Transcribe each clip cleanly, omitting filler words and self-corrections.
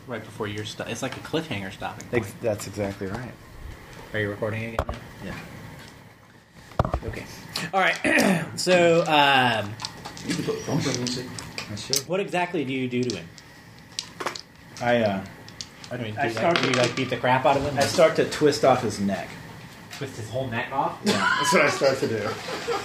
right before you're it's like a cliffhanger stopping point. That's exactly right. Are you recording again now? Yeah. Okay. All right. So, You can put bumper music. I should. what exactly do you do to him? I mean, I do start you like beat the crap out of him? I start to twist off his neck. Twist his whole neck off? Yeah, that's what I start to do.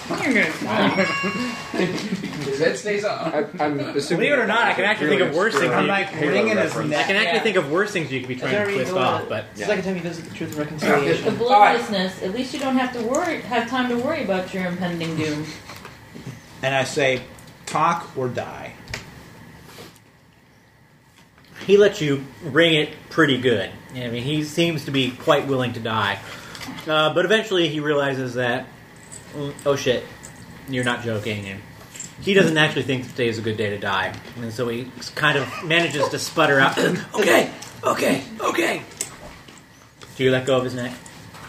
His head stays up. I'm assuming. Believe it or not, I can actually think of worse things. I'm like wringing his I neck. can actually think of worse things you could be trying to twist off, but It's the second time you visit the Truth and The Reconciliation. bloodlessness. At least you don't have to have time to worry about your impending doom. And I say, talk or die. he lets you ring it pretty good. I mean, he seems to be quite willing to die. But eventually he realizes that, oh shit, you're not joking. And he doesn't actually think that today is a good day to die. And so he kind of manages to sputter out, okay. Do you let go of his neck?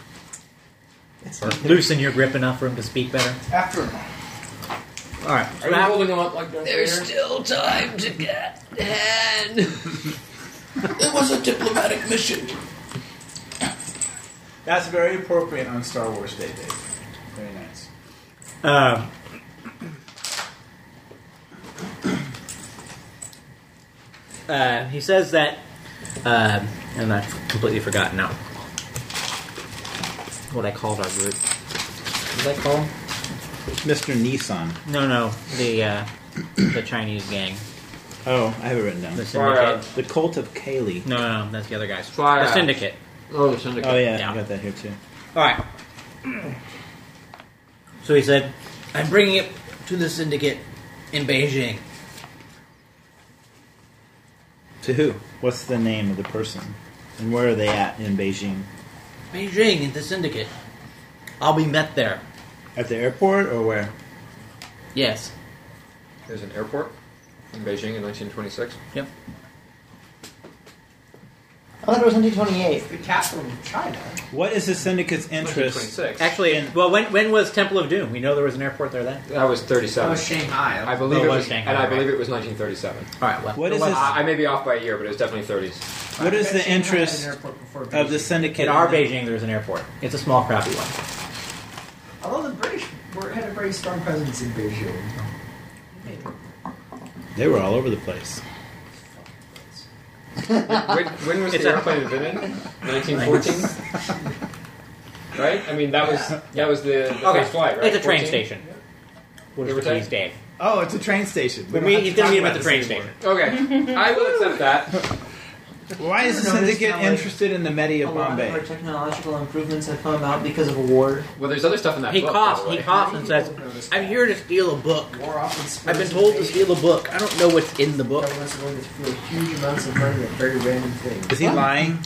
Or loosen your grip enough for him to speak better? After. Alright. Are you holding him up like Darth There's Vader? still time to get ahead. It was a diplomatic mission. That's very appropriate on Star Wars Day, Dave. Very nice. He says that, and I've completely forgotten now what I called our group. What did I call him? Mr. Nissan. No, the Chinese gang. Oh, I have it written down. The Syndicate. The Cult of Kaylee. No, that's the other guys. Fire The out. Syndicate. Oh, the Syndicate. Oh, yeah, Yeah. I got that here, too. Alright. So he said, I'm bringing it to the Syndicate in Beijing. To who? What's the name of the person? And where are they at in Beijing? Beijing, in the Syndicate. I'll be met there. At the airport or where? Yes. There's an airport in Beijing in 1926. Yep. I thought it was 1928. The cat from China. What is the Syndicate's interest? 1926. Actually, well, when was Temple of Doom? We know there was an airport there then. That was 37. That was Shanghai. I believe Oh, it it was was, Shanghai, and I right. believe it was 1937. Alright, well. What is this? I may be off by a year, but it was definitely 30s. What is the Shanghai had an interest airport before of the Beijing. Syndicate? In our Beijing, there's an airport. It's a small, crappy one. Although the British had a very strong presence in Beijing. They were all over the place. When was It's the a- airplane invented? 1914. Right? I mean, that was the first flight, right? It's a train 14? station. What Give is or the take? keys, Dave? Oh, it's a train station. He's going to meet him at the train station. Okay, I will accept that. Why is the Notice Syndicate how, like, interested in the Medi A of lot of our Bombay? technological improvements have come about because of a war. Well, there's other stuff in that He book. coughs. by the He way. coughs and says, "I'm here to steal a book. War often spurs I've been told to invasion. steal a book. I don't know what's in the book." Governments are willing to throw huge amounts of money at very random things. Is he lying?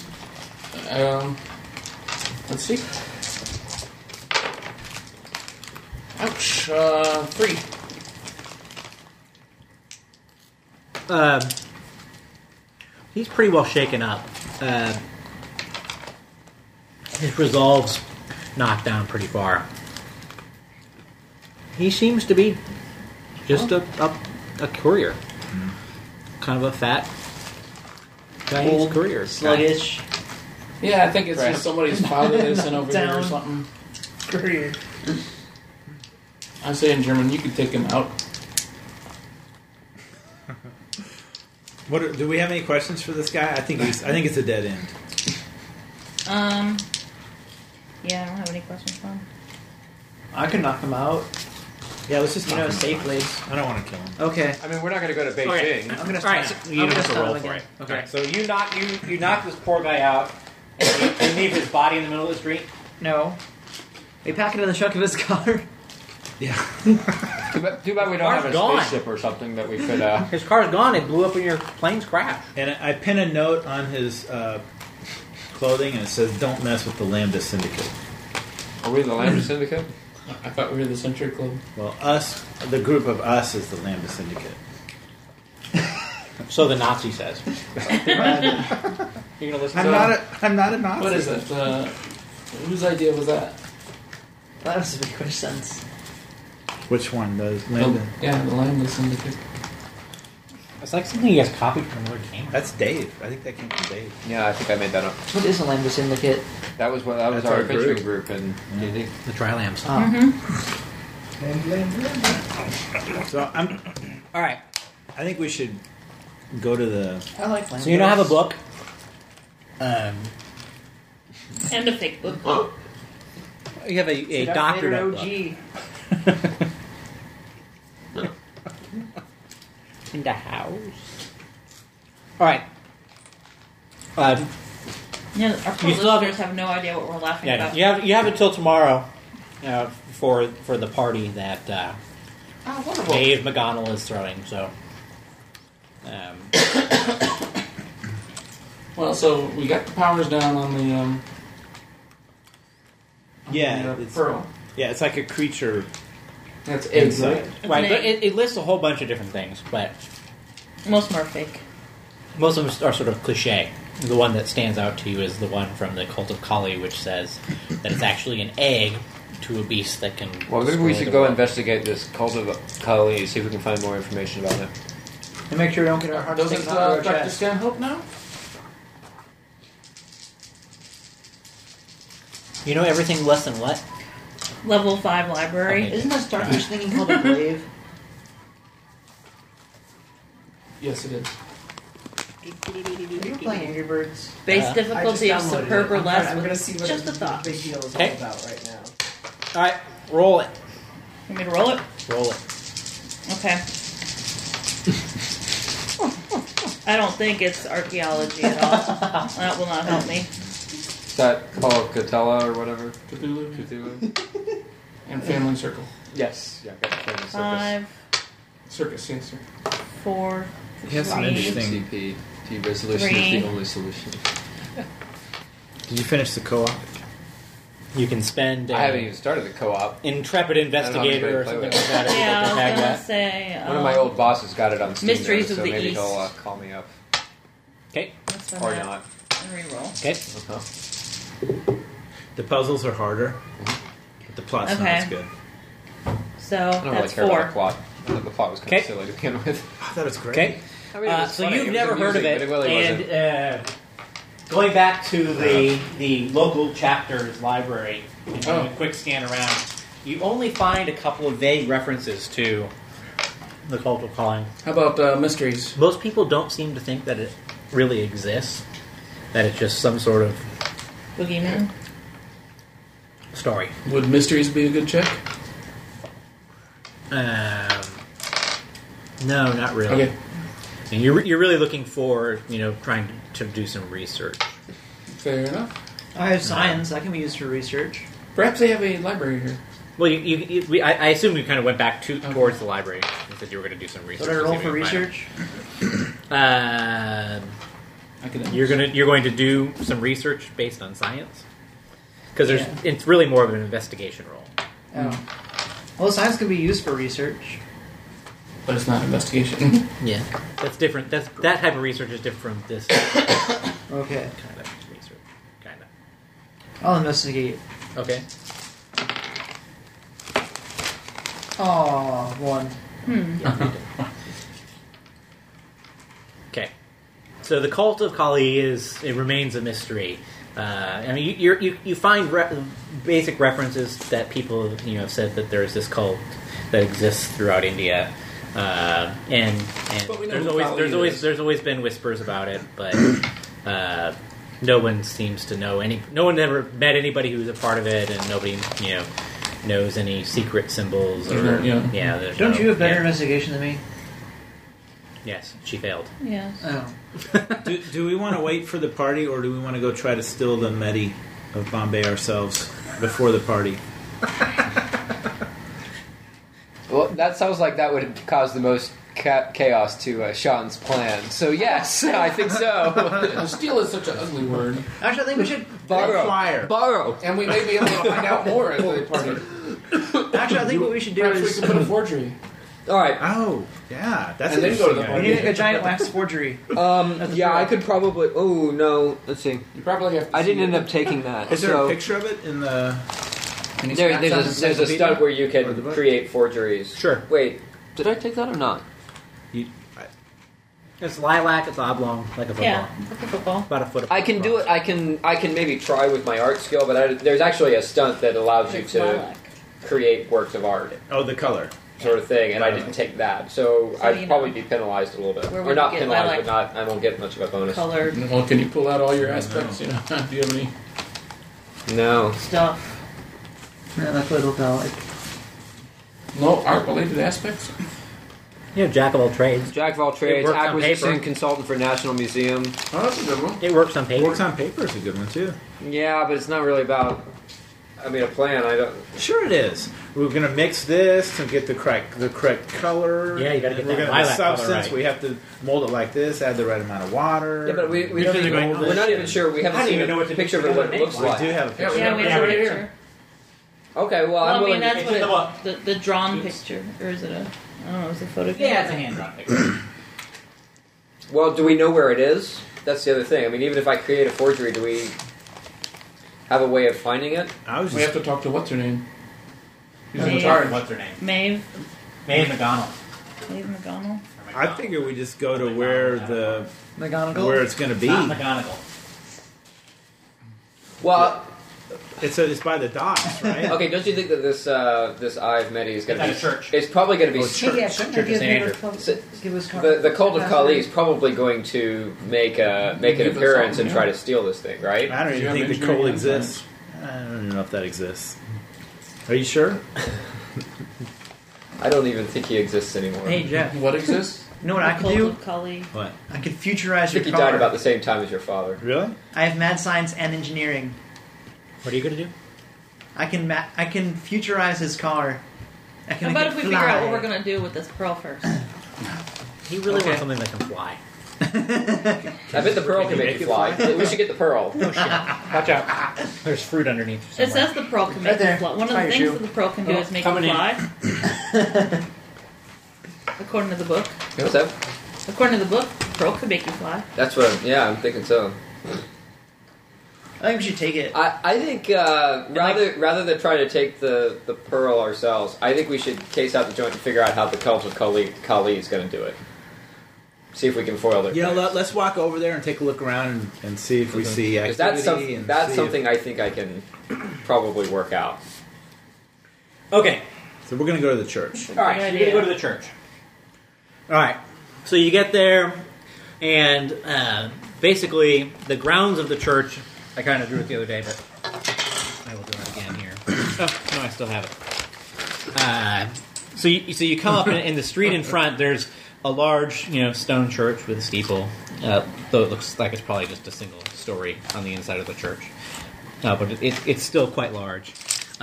Let's see. Ouch. 3. He's pretty well shaken up. His resolve's knocked down pretty far. He seems to be just a courier. Kind of a fat Chinese Old, courier. sluggish. Yeah, I think it's Right. just somebody's father that's in over here or Down. something. Courier. I say in German, you could take him out. Do we have any questions for this guy? I think it's a dead end. Yeah, I don't have any questions for him. I could knock him out. Yeah, let's just knock him out. safely. I don't want to kill him. Okay. I mean, we're not going to go to Beijing. Okay. I'm gonna All right, stop. so you I'm have gonna to stop roll again. for it. Okay. Okay, so you knock this poor guy out, and you leave his body in the middle of the street. No. We pack it in the trunk of his car. Yeah. Too bad we don't Car's have a gone. spaceship or something that we could... His car's gone. It blew up in your plane's crash. And I pin a note on his clothing, and it says, "Don't mess with the Lambda Syndicate." Are we the Lambda Syndicate? I thought we were the Century Club. Well, us, the group of us, is the Lambda Syndicate. So the Nazi says. You're gonna listen I'm to not him? I'm not a Nazi. What is it? Whose idea was that? That doesn't make much sense. Which one does Lambda? Yeah, the Lambda Syndicate. It's like something you guys copied from another game. That's Dave. I think that came from Dave. Yeah, I think I made that up. What is a Lambda Syndicate? That was That's our our adventuring group in D&D. The Tri-Lambs. Oh. So All right. I think we should go to the. I like Lambda. So you now have a book. And a fake book. You have a doctored up book. In the house. All right. Yeah, our poor You still have- listeners have no idea what we're laughing Yeah, about. you have until tomorrow for the party that Oh, wonderful. Dave McGonnell is throwing. So. Well, so we got the powers down on the Yeah, the, it's pearl. yeah, it's like a creature That's eggs, inside. right? Right, but it lists a whole bunch of different things, but Most of them are fake. most of them are sort of cliche. The one that stands out to you is the one from the Cult of Kali, which says that it's actually an egg to a beast that can. Well, maybe we destroy should the go world. investigate this cult of Kali, see if we can find more information about it. And make sure we don't get our hearts Doesn't taken out of our Dr. chest. Stanhope now? You know everything less than what? Level 5 library. Okay. Isn't that starfish thinking called a glaive? Yes, it is. Are you playing Angry Birds? Base I difficulty of downloaded superb it. or less. I'm gonna see what just a the thought. big deal is Okay. all about right now. All right, roll it. You want me to roll it? Roll it. Okay. I don't think it's archaeology at all. That will not help me. Is that called Catella or whatever? Cthulhu Cthulhu? and Family Circle. Yes. Yeah, got the Family Circus. 5, Circus, yes, sir. 4, He has some 3, interesting. CP. Resolution Three. is the only solution. Did you finish the co-op? You can spend I haven't even started the co-op. intrepid investigator or I don't something know like how that. if you'd Yeah, like to I tag was gonna that. say. One of my old bosses got it on Steam, Mysteries though, of so the maybe East. he'll call me up. Okay. That's fine. Or not. And reroll. Okay. The puzzles are harder, but the plot's not Okay. as good. So I don't really that's care about 4. the plot. I thought the plot was kind Okay. of silly to begin with. I thought it was great. Okay. I mean, it was So funny. you've It was never heard of amusing, it, but it really wasn't. and going back to the local chapter's library and doing a quick scan around, you only find a couple of vague references to the Cult of Calling. How about mysteries? Most people don't seem to think that it really exists, that it's just some sort of Boogeyman. story. Would mysteries be a good check? No, not really. Okay. And you're really looking for, trying to do some research. Fair enough. I have science. That can be used for research. Perhaps they have a library here. Well, I assume you kind of went back towards the library and said you were going to do some research. So did I to roll see for what you find. research? Academics. You're going to do some research based on science because Yeah. it's really more of an investigation role. Oh. Well, science can be used for research. But it's not investigation. Yeah, that's different. That type of research is different from this Okay. kind of research. Kind of. I'll investigate. Okay. Aw, 1. Okay. So the Cult of Kali remains a mystery. I mean, you find basic references that people have said that there's this cult that exists throughout India, and But we know who Kali is. there's always been whispers about it, but no one seems to know any. No one ever met anybody who's a part of it, and nobody knows any secret symbols or Yeah. There's Don't no- you have better yeah. investigation than me? Yes, she failed. Yes. Oh. Do we want to wait for the party, or do we want to go try to steal the Medi of Bombay ourselves before the party? Well, that sounds like that would cause the most chaos to Sean's plan. So yes, I think so. Steal is such an ugly word. Actually, I think we should. Borrow. Borrow. And we may be able to find out more at the party. Actually, I think what we should do Perhaps we is. could put a forgery. All right. Oh, yeah, that's And an then go to the interesting We party. need to make a giant wax forgery. Yeah, I could probably. Oh no, let's see. You probably have to I see didn't it. end up taking that. Is there so a picture of it in the? There's a stunt where you Or the can book? create forgeries. Sure. Wait. did I take that or not? You, It's lilac. It's oblong, like a football. Yeah, like a football. About a foot. I can do it. I can maybe try with my art skill, but there's actually a stunt that allows you It's to lilac. create works of art, Oh, the color. sort of thing, and I didn't take that, so So I'd you probably know. be penalized a little bit, Where or would not you get penalized, lilac? but I won't get much of a bonus. Colored Well, can you pull out all your aspects? You know, do you have any? No, stuff. Yeah, like little dog. No art-related aspects? You know, jack of all trades. jack of all trades, works on acquisition paper. consultant for National Museum. Oh, that's a good one. It works on paper. Works on paper is a good one too. Yeah, but it's not really about. I mean, a plan. I don't. Sure, it is. We're going to mix this to get the correct color. Yeah, you gotta get We're that gonna lilac color substance. right. We have to mold it like this. Add the right amount of water. Yeah, but we don't Usually even, they're going, we're not even sure. We I haven't don't seen even know a what to picture of do it, what with it the looks we like. do have a picture. Yeah, we have a picture. Okay, well, Well, I'm I mean, willing that's to. what It's in the book. the drawn picture, or is it a? I don't know. Is it a photograph? Yeah, it's a hand drawn picture. Well, do we know where it is? That's the other thing. I mean, even if I create a forgery, do we have a way of finding it? I was We just have to talk to what's her name? Who's Yeah. in charge? What's her name? Maeve McGonnell. McGonnell. I figured we just go to where McGonagall. where it's going to be. Not McGonagall. Well, It's by the docks, right? okay. Don't you think that this this Eye of Medi is going to be It's at a church. It's probably going to be. Hey, yeah, shouldn't I Church of give St. him a Andrew. call- So- give us The cult of Kali is probably going to make an Give us appearance something, and try yeah. to steal this thing, right? I don't Do you even have think the engineering coal and exists. I don't even know if that exists. Are you sure? I don't even think he exists anymore. Hey, Jeff. What exists? You know what I The can Cult do? of Kali. What? I could I futurize think he your car. died about the same time as your father. Really? I have mad science and engineering. What are you going to do? I can futurize his car. I can How about make if we it figure out fly. what we're gonna do with this pearl first? He really Okay. wants something that can fly. I bet the pearl can make you fly. We should get the pearl. Watch out. There's fruit underneath. It somewhere. says the pearl can Right make you there. fly. One of Try the your things shoe. that the pearl can do is make you Coming in. fly. According to the book. What's that? According to the book, pearl can make you fly. That's what. I'm thinking so. I think we should take it. I think rather than try to take the pearl ourselves, I think we should case out the joint and figure out how the cult of Kali is going to do it. See if we can foil their You know, plans. let's walk over there and take a look around and see if we see 'Cause activity. that's something I think I can probably work out. Okay. So we're going to go to the church. All right. Good You're idea. going to go to the church. All right. So you get there, and basically the grounds of the church. I kind of drew it the other day, but I will do it again here. Oh no, I still have it. So you come up in the street in front. There's a large, stone church with a steeple, though it looks like it's probably just a single story on the inside of the church. But it's still quite large,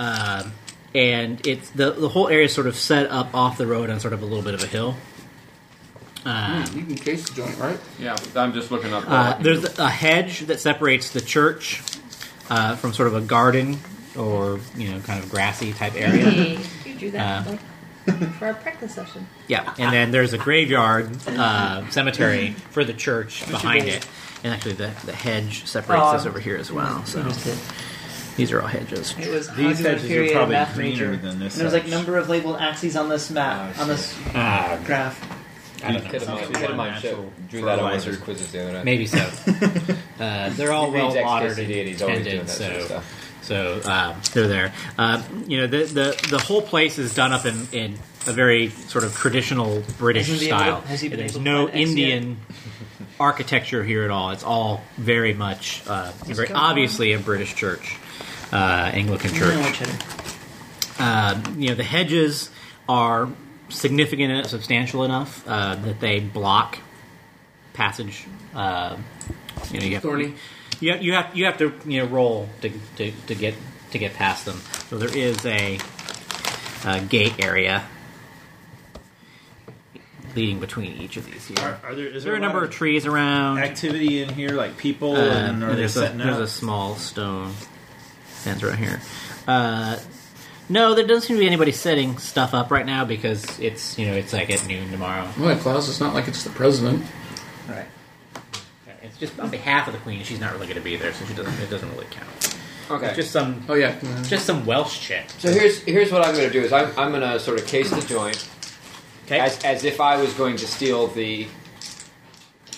and it's the whole area is sort of set up off the road on sort of a little bit of a hill. You can case the joint, right? Yeah, I'm just looking up. There's a hedge that separates the church from sort of a garden or kind of grassy type area. Hey, you drew that for our practice session. Yeah, and then there's a graveyard cemetery for the church behind it, and actually the hedge separates this over here as well. So these are all hedges. It was These Hansi hedges are Period probably math greener major. than this And there was like hedge. number of labeled axes on this map, on this graph. I don't know. Could have Natural drew that on one of fertilizer. his quizzes the other night. Maybe so. They're all He reads well watered and XKCD and he's always doing tended, that sort of so stuff. they're there. The whole place is done up in a very sort of traditional British Has he been style. able to- has he been There's able to no find X yet? Indian architecture here at all. It's all very much, very obviously a British church, Anglican church. No, cheddar. The hedges are significant and substantial enough that they block passage. You have Thorny. you have to roll to get past them. So there is a gate area leading between each of these here. Is There are a number of trees around. activity in here, like people, and are And they setting there's up? a small stone fence right here. No, there doesn't seem to be anybody setting stuff up right now because it's like at noon tomorrow. Well, Klaus, it's not like it's the president. Right. It's just on behalf of the queen. She's not really going to be there, so it doesn't really count. Okay. It's just some Welsh chick. So here's what I'm going to do is I'm going to sort of case the joint Okay. as if I was going to steal the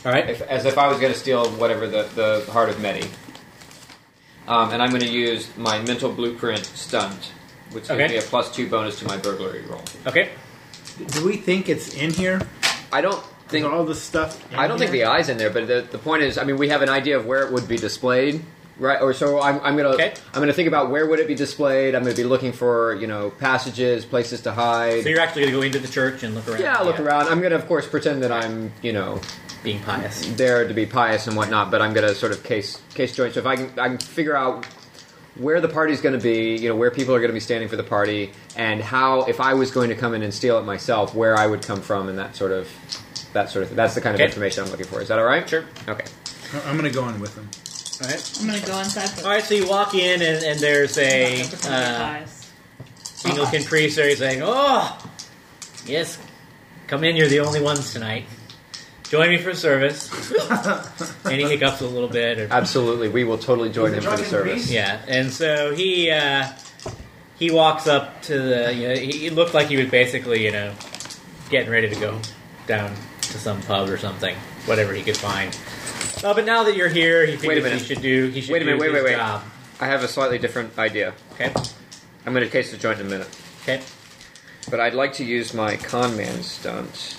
All right. as if I was going to steal whatever the heart of Medi. And I'm going to use my mental blueprint stunt, which gives me a +2 bonus to my burglary roll. Okay. Do we think it's in here? I don't think all the stuff. I don't think the eye's in there, but the point is, I mean, we have an idea of where it would be displayed, right? Or so I'm gonna think about where would it be displayed. I'm gonna be looking for passages, places to hide. So you're actually going to go into the church and look around. Yeah, look around. I'm gonna, of course, pretend that I'm being pious there to be pious and whatnot, but I'm gonna sort of case joint. So if I can figure out where the party's going to be, where people are going to be standing for the party, and how, if I was going to come in and steal it myself, where I would come from, and that sort of thing. That's the kind of information I'm looking for. Is that all right? Sure. Okay. I'm going to go in with them. All right. I'm going to go inside. All right, so you walk in, and there's a Anglican priest there. He's saying, "Oh, yes, come in. You're the only ones tonight. Join me for service." And he hiccups a little bit. Absolutely, we will totally join him for the service. Yeah, and so he walks up to the. He looked like he was basically getting ready to go down to some pub or something, whatever he could find. But now that you're here, he figures he should do his job. I have a slightly different idea. Okay. I'm going to case the joint in a minute. Okay. But I'd like to use my con man stunt.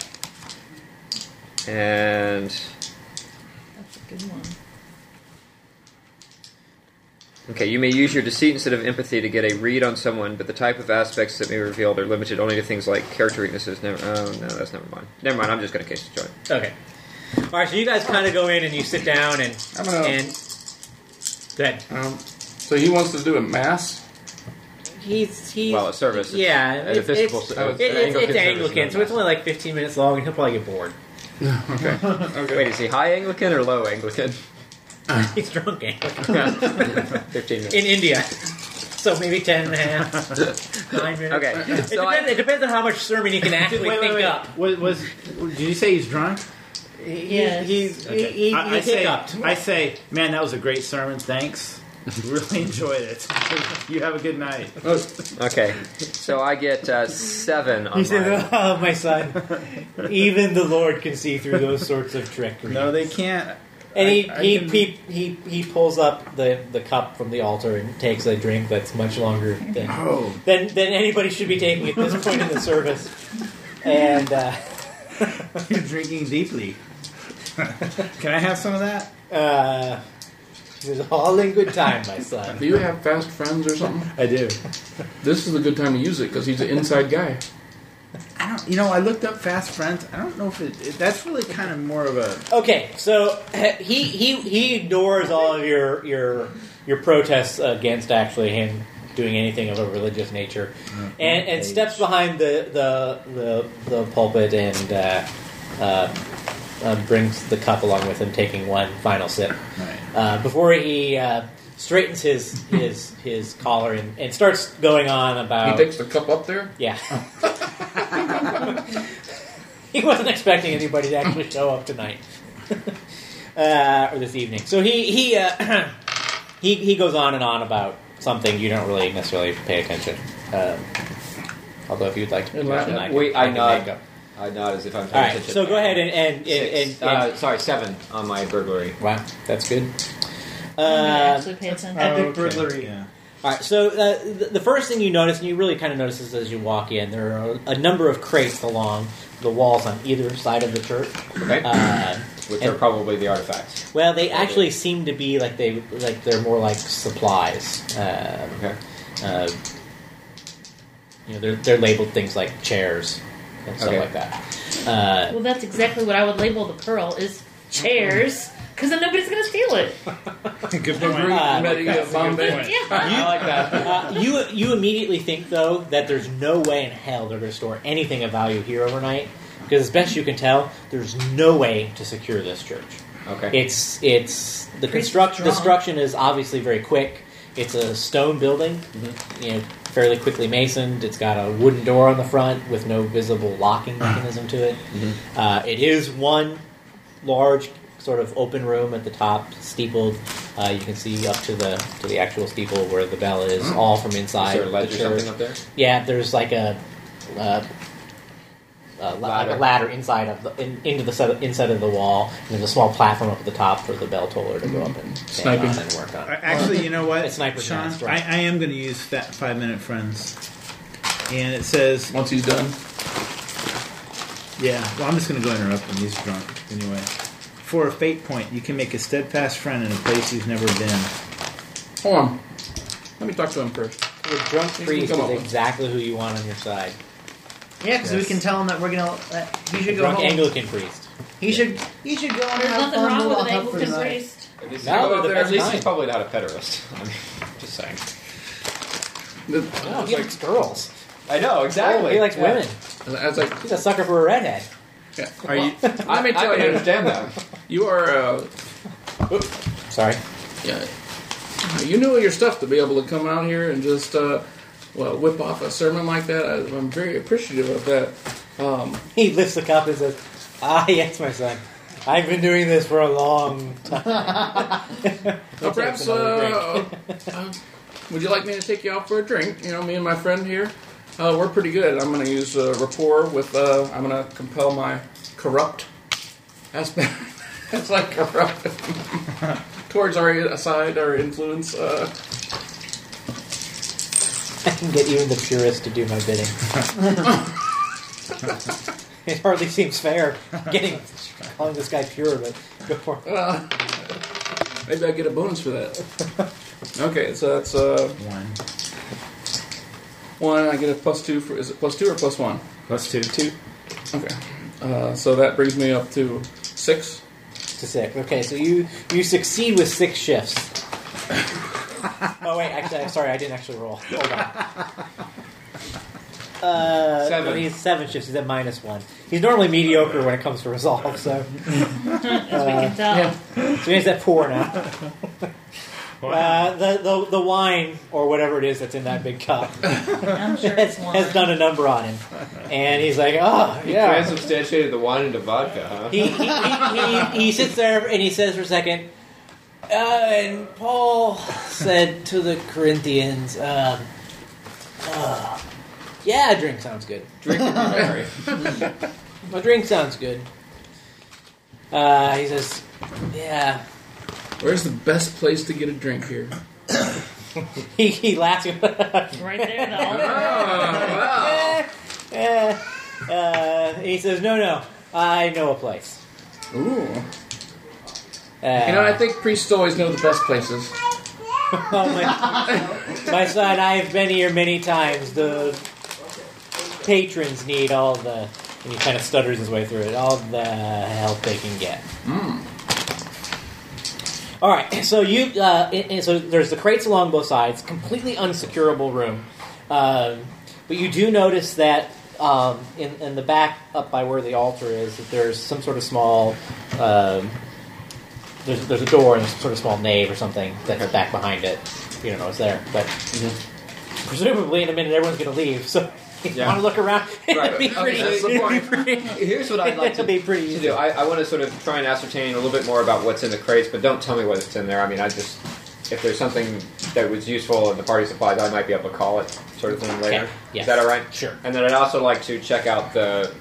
And That's a good one. Okay, you may use your deceit instead of empathy to get a read on someone, but the type of aspects that may be revealed are limited only to things like character weaknesses. Oh, no, that's never mind. Never mind, I'm just going to case the joint. Okay. All right, so you guys kind of go in and you sit down and... Go ahead. So he wants to do a mass? He's a service. Yeah. It's Anglican, so it's only like 15 minutes long, and he'll probably get bored. Okay. Wait, is he high Anglican or low Anglican? He's drunk Anglican. 15 minutes. In India. So maybe 10 and a half, 9 minutes. Okay. It depends on how much sermon he can actually think up. Did you say he's drunk? Yes. He hiccuped. I say, man, that was a great sermon. Thanks. Really enjoyed it. You have a good night. Okay. So I get 7 on He said, mine. "Oh, my son, even the Lord can see through those sorts of trickery." No, they can't. And he pulls up the cup from the altar and takes a drink that's much longer than anybody should be taking at this point in the service. And You're drinking deeply. Can I have some of that? it's all in good time, my son. Do you have fast friends or something? I do. This is a good time to use it because he's an inside guy. I don't. I looked up Fast Friends. I don't know if that's really kind of more of a. Okay, so he ignores all of your protests against actually him doing anything of a religious nature, and steps behind the pulpit and brings the cup along with him, taking one final sip before he straightens his collar and starts going on about. He takes the cup up there? Yeah. He wasn't expecting anybody to actually show up tonight or this evening. So he goes on and on about something you don't really necessarily pay attention. Although if you'd like to, I nod as if I'm paying all right. attention. So go ahead and sorry, 7 on my burglary. Wow, that's good. Actually pay attention. Epic burglary. Yeah. All right, so the first thing you notice, and you really kind of notice this as you walk in, there are a number of crates along the walls on either side of the church. Okay. Which are probably the artifacts. Well, they actually seem to be they're more like supplies. Okay. They're labeled things like chairs and stuff like that. Well, that's exactly what I would label the pearl is chairs. Because then nobody's going to steal it. Good point. Bombay. Yeah. I like that. You immediately think, though, that there's no way in hell they're going to store anything of value here overnight. Because as best you can tell, there's no way to secure this church. Okay. The construction is obviously very quick. It's a stone building, fairly quickly masoned. It's got a wooden door on the front with no visible locking mechanism to it. It is one large sort of open room at the top, steepled. You can see up to the actual steeple where the bell is, all from inside. Is there a ledge or something up there? Yeah, there's like a like a ladder inside of inside of the wall, and there's a small platform up at the top for the bell toller to go up and stand Sniping. on and work on. Actually, you know what, It's Sniper's Sean? Nest, right. I am going to use 5-minute friends, and it says, Once he's done. yeah. Well, I'm just going to go interrupt him. He's drunk anyway. For a fate point, you can make a steadfast friend in a place you've never been. Hold on. Let me talk to him first. The drunk priest come up is with- exactly who you want on your side. Yeah, because we can tell him that we're gonna. He should go Drunk home. Anglican priest. He should go and There's have nothing fun. wrong We'll with all an help for Anglican the night. priest. At least, No, he's- the at best least kind. he's probably not a pederast. I mean, just saying. No, he likes girls. I know, exactly. He likes Yeah. women. As I, He's a sucker for a redhead. yeah. Are you? Let me I tell can you, understand that. you are. Sorry. Yeah, you know your stuff to be able to come out here and just whip off a sermon like that. I'm very appreciative of that. He lifts the cup and says, "Ah, yes, my son. I've been doing this for a long time." Perhaps would you like me to take you out for a drink? You know, me and my friend here, we're pretty good. I'm going to use rapport with. I'm going to compel my corrupt aspect. It's like corrupt towards our side, our influence. I can get even the purist to do my bidding. It hardly seems fair calling this guy pure, but go for it. Maybe I get a bonus for that. Okay, so that's one. I get a +2 for. Is it +2 or +1? +2. Okay, so that brings me up to 6. To 6. Okay, so you succeed with 6 shifts. Oh wait, actually, sorry, I didn't actually roll. Hold on. 7. He's 7 shifts. He's at -1. He's normally mediocre when it comes to resolve, so As we can tell. so he's at 4 now. The wine or whatever it is that's in that big cup I'm sure it's one. has done a number on him, and he's like, "Oh yeah." Transubstantiated the wine into vodka, huh? He sits there and he says for a second, and Paul said to the Corinthians, "Yeah, a drink sounds good. Drink and be merry. A drink sounds good." He says, "Yeah." Where's the best place to get a drink here? He laughs. Right there, the altar. He says, "No, I know a place." Ooh. I think priests always know the best places. Oh, my son, I've been here many times. The patrons need all the, and he kind of stutters his way through it, all the help they can get. All right, so so there's the crates along both sides, completely unsecurable room, but you do notice that in the back, up by where the altar is, that there's some sort of small. There's a door and some sort of small nave or something that's back behind it. You don't know it's there, but presumably in a minute everyone's going to leave. So if you want to look around, it'd be pretty. That's the point. Here's what I'd like to It'll be pretty easy. do. I want to sort of try and ascertain a little bit more about what's in the crates, but don't tell me what's in there. I mean, if there's something that was useful in the party supplies, I might be able to call it, sort of thing later. Okay. Yes. Is that all right? Sure. And then I'd also like to check out the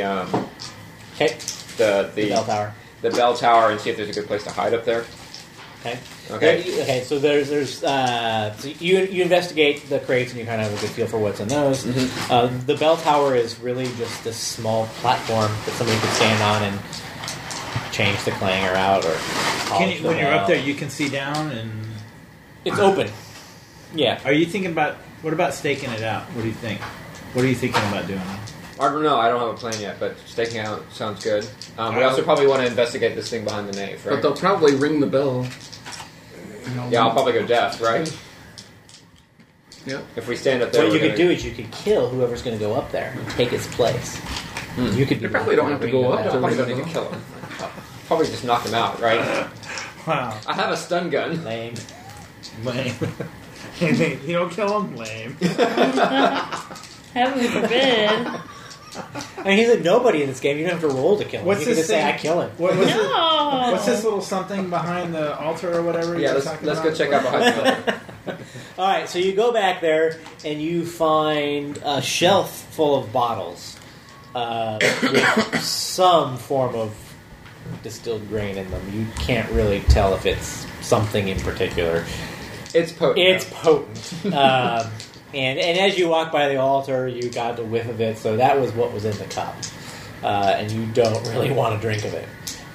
bell tower. the bell tower and see if there's a good place to hide up there. Okay. Okay. Okay. So there's so you investigate the crates and you kind of have a good feel for what's in those. The bell tower is really just this small platform that somebody could stand on and change the clanger out or. When you're up there, you can see down, and It's open. Yeah. are you thinking about what about staking it out? What do you think? What are you thinking about doing? I don't know. I don't have a plan yet, but staking out sounds good. We also probably want to investigate this thing behind the nave, But right? they'll probably ring the bell. Yeah, I'll probably go deaf, right? Yep. If we stand up there, What you we're could do is you could kill whoever's going to go up there and take its place. You could. You probably don't have to go up I to probably ring don't the need to bell. kill him. Probably just knock him out, right? Wow, I have a stun gun. Lame. lame. You don't kill him, lame. Heaven forbid. I mean, he's a nobody in this game. You don't have to roll to kill him. What's you can this just say, thing? "I kill him." What's No. this little something behind the altar or whatever? Yeah, you were let's talking go about? check out behind the altar. All right, so you go back there and you find a shelf full of bottles. with some form of distilled grain in them. You can't really tell if it's something in particular. It's potent. It's potent. And as you walk by the altar, you got a whiff of it, so that was what was in the cup. And you don't really want to drink of it.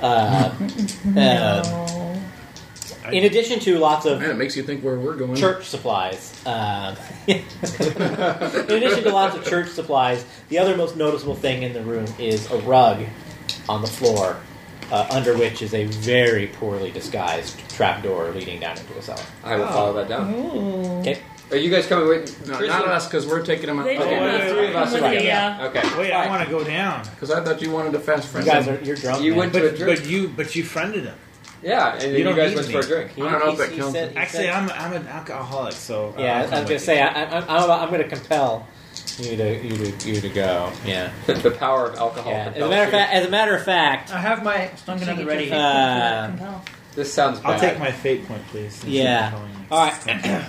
In addition to lots of Man, it makes you think where we're going. church supplies. In addition to lots of church supplies, the other most noticeable thing in the room is a rug on the floor, under which is a very poorly disguised trapdoor leading down into a cellar. I will follow that down. Ooh. Okay. Are you guys coming with? No, not us, because we're taking them out. They Okay, told us three to of us come are with you, right. yeah. Okay. Wait, I want to go down. Because I thought you wanted a fast You friend. guys you're drunk. You man. went to a drink. But you friended him. Yeah, and then You you, don't guys need went me. for a drink. I don't know if that He counts. said- he Actually, said- I'm an alcoholic, so Yeah, I I'll was come going to with say you. I'm going to compel you to go. Yeah. The power of alcohol. Yeah. compels you. As a matter of fact, I have my Stunken ready. Uh, This sounds bad. I'll take my fate point, please. since Yeah. you're telling me. all right.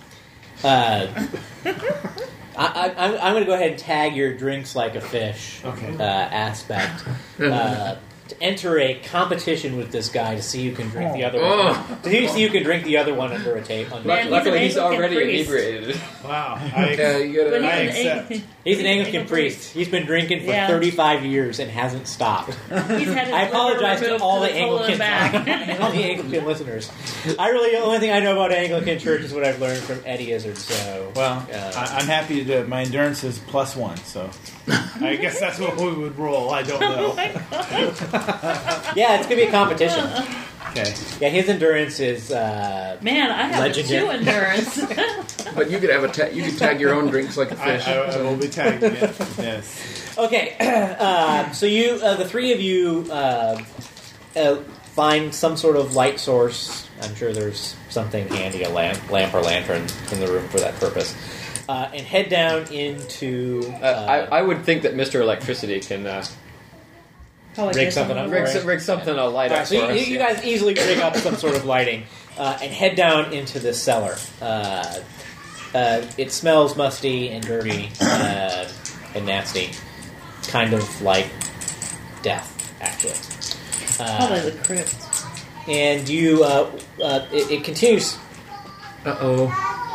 I'm going to go ahead and tag your drinks like a fish Okay. aspect. To enter a competition with this guy to see who can drink the other one. To see who can drink the other one under a tape. Man, Luckily, he's he's an already Anglican priest. inebriated. Wow. Yeah, you gotta. But I he's an accept. He's an Anglican priest. He's been drinking for Yeah. 35 years and hasn't stopped. He's had his I liver apologize to removed all the because it's holding Anglicans, him back. all the Anglican listeners. The only thing I know about Anglican Church is what I've learned from Eddie Izzard. So, Well, I'm happy to. My endurance is +1, so I guess that's what we would roll. I don't know. yeah, it's gonna be a competition. Okay. Yeah, his endurance is. Man, I have Legendary. 2 endurance. But you could have you could tag your own drinks like a fish. I will be tagging it. Yes. Okay, so you, the three of you, find some sort of light source. I'm sure there's something handy, a lamp or lantern in the room for that purpose, and head down into. I would think that Mr. Electricity can Probably Rig get something some up. of the- rig something to light All up right, so for us. you guys easily rig up some sort of lighting and head down into this cellar. It smells musty and dirty and nasty, kind of like death, actually. Probably the crypt. And you, it continues. Uh-oh.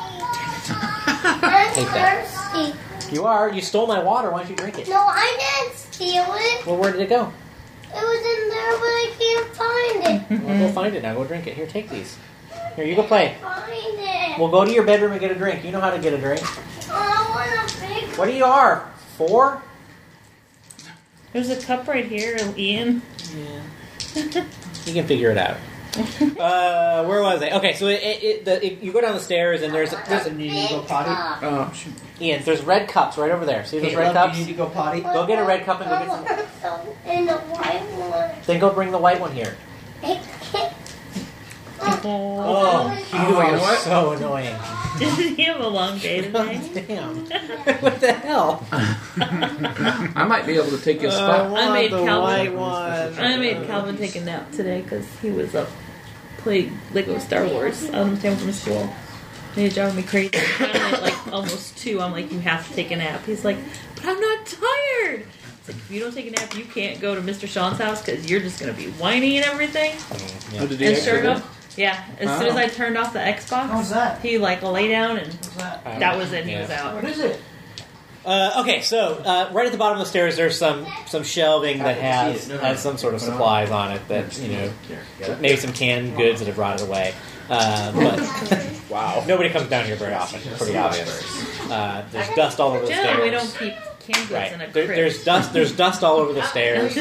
I'm Take that. thirsty. You are. You stole my water. Why don't you drink it? No, I didn't steal it. Well, where did it go? It was in there, but I can't find it. Well, go find it now. Go drink it. Here, take these. Here, you go play. Find it. Well, go to your bedroom and get a drink. You know how to get a drink. I want a big What do you are? 4? There's a cup right here, Ian. Yeah. You can figure it out. Where was I? Okay, so you go down the stairs and there's You need to go potty. Oh, shoot. Ian. There's red cups right over there. See those red Caleb, cups? you need to go potty. Go get a red cup and go get some. some in the white one. Then go bring the white one here. I can't. Oh, you you know are what? so annoying. Did he have a long day today? Damn. What the hell? I might be able to take his spot. I made the Calvin- white one. I made Calvin take a nap today because he was up playing Lego Star Wars on the time from school. And he's driving me crazy. Finally, at like almost 2, I'm like, you have to take a nap. He's like, but I'm not tired. It's like, if you don't take a nap, you can't go to Mr. Sean's house because you're just going to be whiny and everything. Oh, did he And actually sure do it? enough, yeah, as soon as I turned off the Xbox, How's that? he like lay down and What's that? that was it. He was Yeah. out. What is it? Okay, so right at the bottom of the stairs, there's some shelving that has some sort of supplies on it that maybe some canned goods that have rotted away. But Wow. nobody comes down here very often. It's pretty obvious. There's dust all over the stairs. Generally, we don't keep canned goods Right. in a There, crypt. there's dust. There's dust all over the stairs.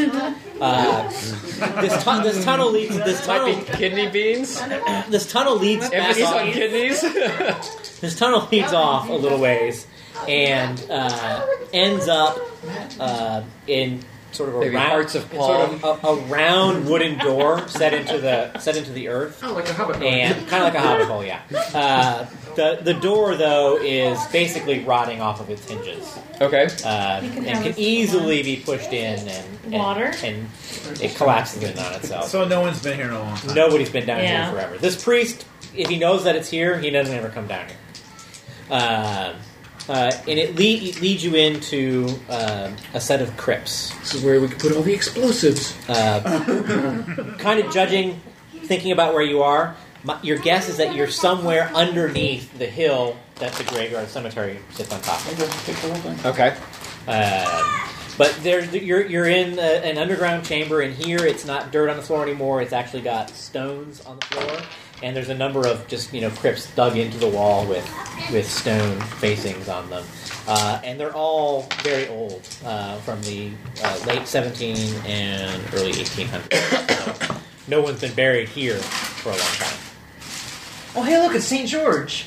This tunnel leads. This Might tunnel. be kidney beans. This tunnel leads back Emphasis off. on kidneys. This tunnel leads off a little ways and ends up in sort of a Maybe round, hearts of sort of a round wooden door set into the earth, Oh, like a hobbit. and kind of like a hobbit hole. Yeah. The door though is basically rotting off of its hinges, Okay. and can easily be pushed in and Water? and it collapses in on itself. So no one's been here in a long time. Nobody's been down Yeah. here forever. This priest, if he knows that it's here, he doesn't ever come down here. And it leads you into a set of crypts. This is where we could put all the explosives. Kind of judging, thinking about where you are, your guess is that you're somewhere underneath the hill that the graveyard cemetery sits on top of. Okay. But you're in an underground chamber, and here it's not dirt on the floor anymore. It's actually got stones on the floor, and there's a number of just crypts dug into the wall with stone facings on them, and they're all very old, from the late 17 and early 1800s. So no one's been buried here for a long time. Oh, hey, look, it's St. George.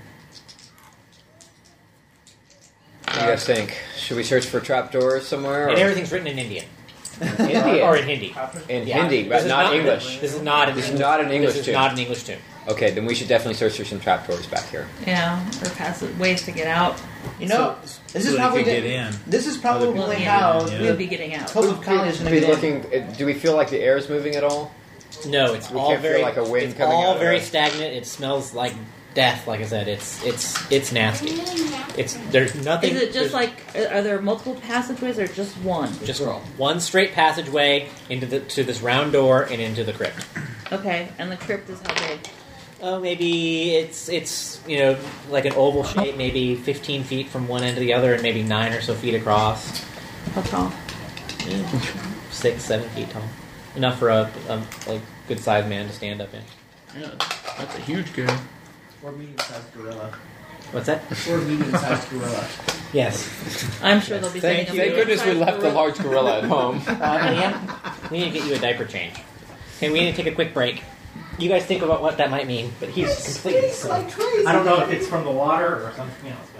What do you guys think? Should we search for trapdoors somewhere? And everything's written in Indian. Indian? Or in Hindi. In Yeah. Hindi, This but is not English. This is not an This is English. not an English This is tomb. not an English tomb. Okay, then we should definitely search for some trapdoors back here. Yeah, or passage ways to get out. You know, this is so they probably could get in. This is probably Well, how yeah. we'll be getting out. Code of Kali is going to Be be looking. Do we feel like the air is moving at all? No, it's We all can't feel very like a wind it's coming all out of very it. stagnant. It smells like death. Like I said, it's nasty. There's nothing. Is it just there's like, are there multiple passageways or just one? just one straight passageway to this round door and into the crypt? Okay, and the crypt is how big? Oh, maybe it's like an oval shape, maybe 15 feet from one end to the other, and maybe 9 or so feet across. How tall? 6, 7 feet tall, enough for a good sized man to stand up in. Yeah, that's a huge guy. Or medium-sized gorilla. What's that? Or medium-sized gorilla. Yes. I'm sure they'll be Thank sending a goodness we medium-sized left the gorilla. large gorilla at home. Yeah. We need to get you a diaper change. Okay, we need to take a quick break. You guys think about what that might mean, but he's completely It's like crazy. I don't know if it's from the water or something else.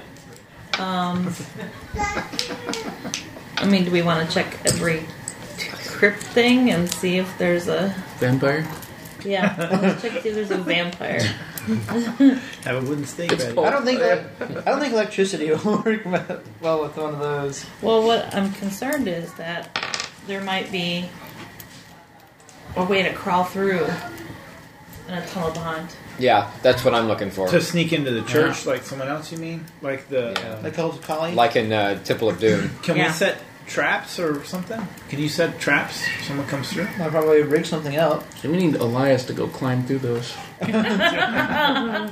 I mean, do we want to check every crypt thing and see if there's a... Vampire? Yeah, let's check if there's a vampire. Have a wooden stake ready. I don't think electricity will work well with one of those. Well, what I'm concerned is that there might be a way to crawl through in a tunnel behind. Yeah, that's what I'm looking for. To sneak into the church like someone else, you mean? Like the... Like Code of Kali? Like in Temple of Doom. Can Yeah. we set traps or something? Can you set traps if someone comes through? I'll probably rig something up. So we need Elias to go climb through those. At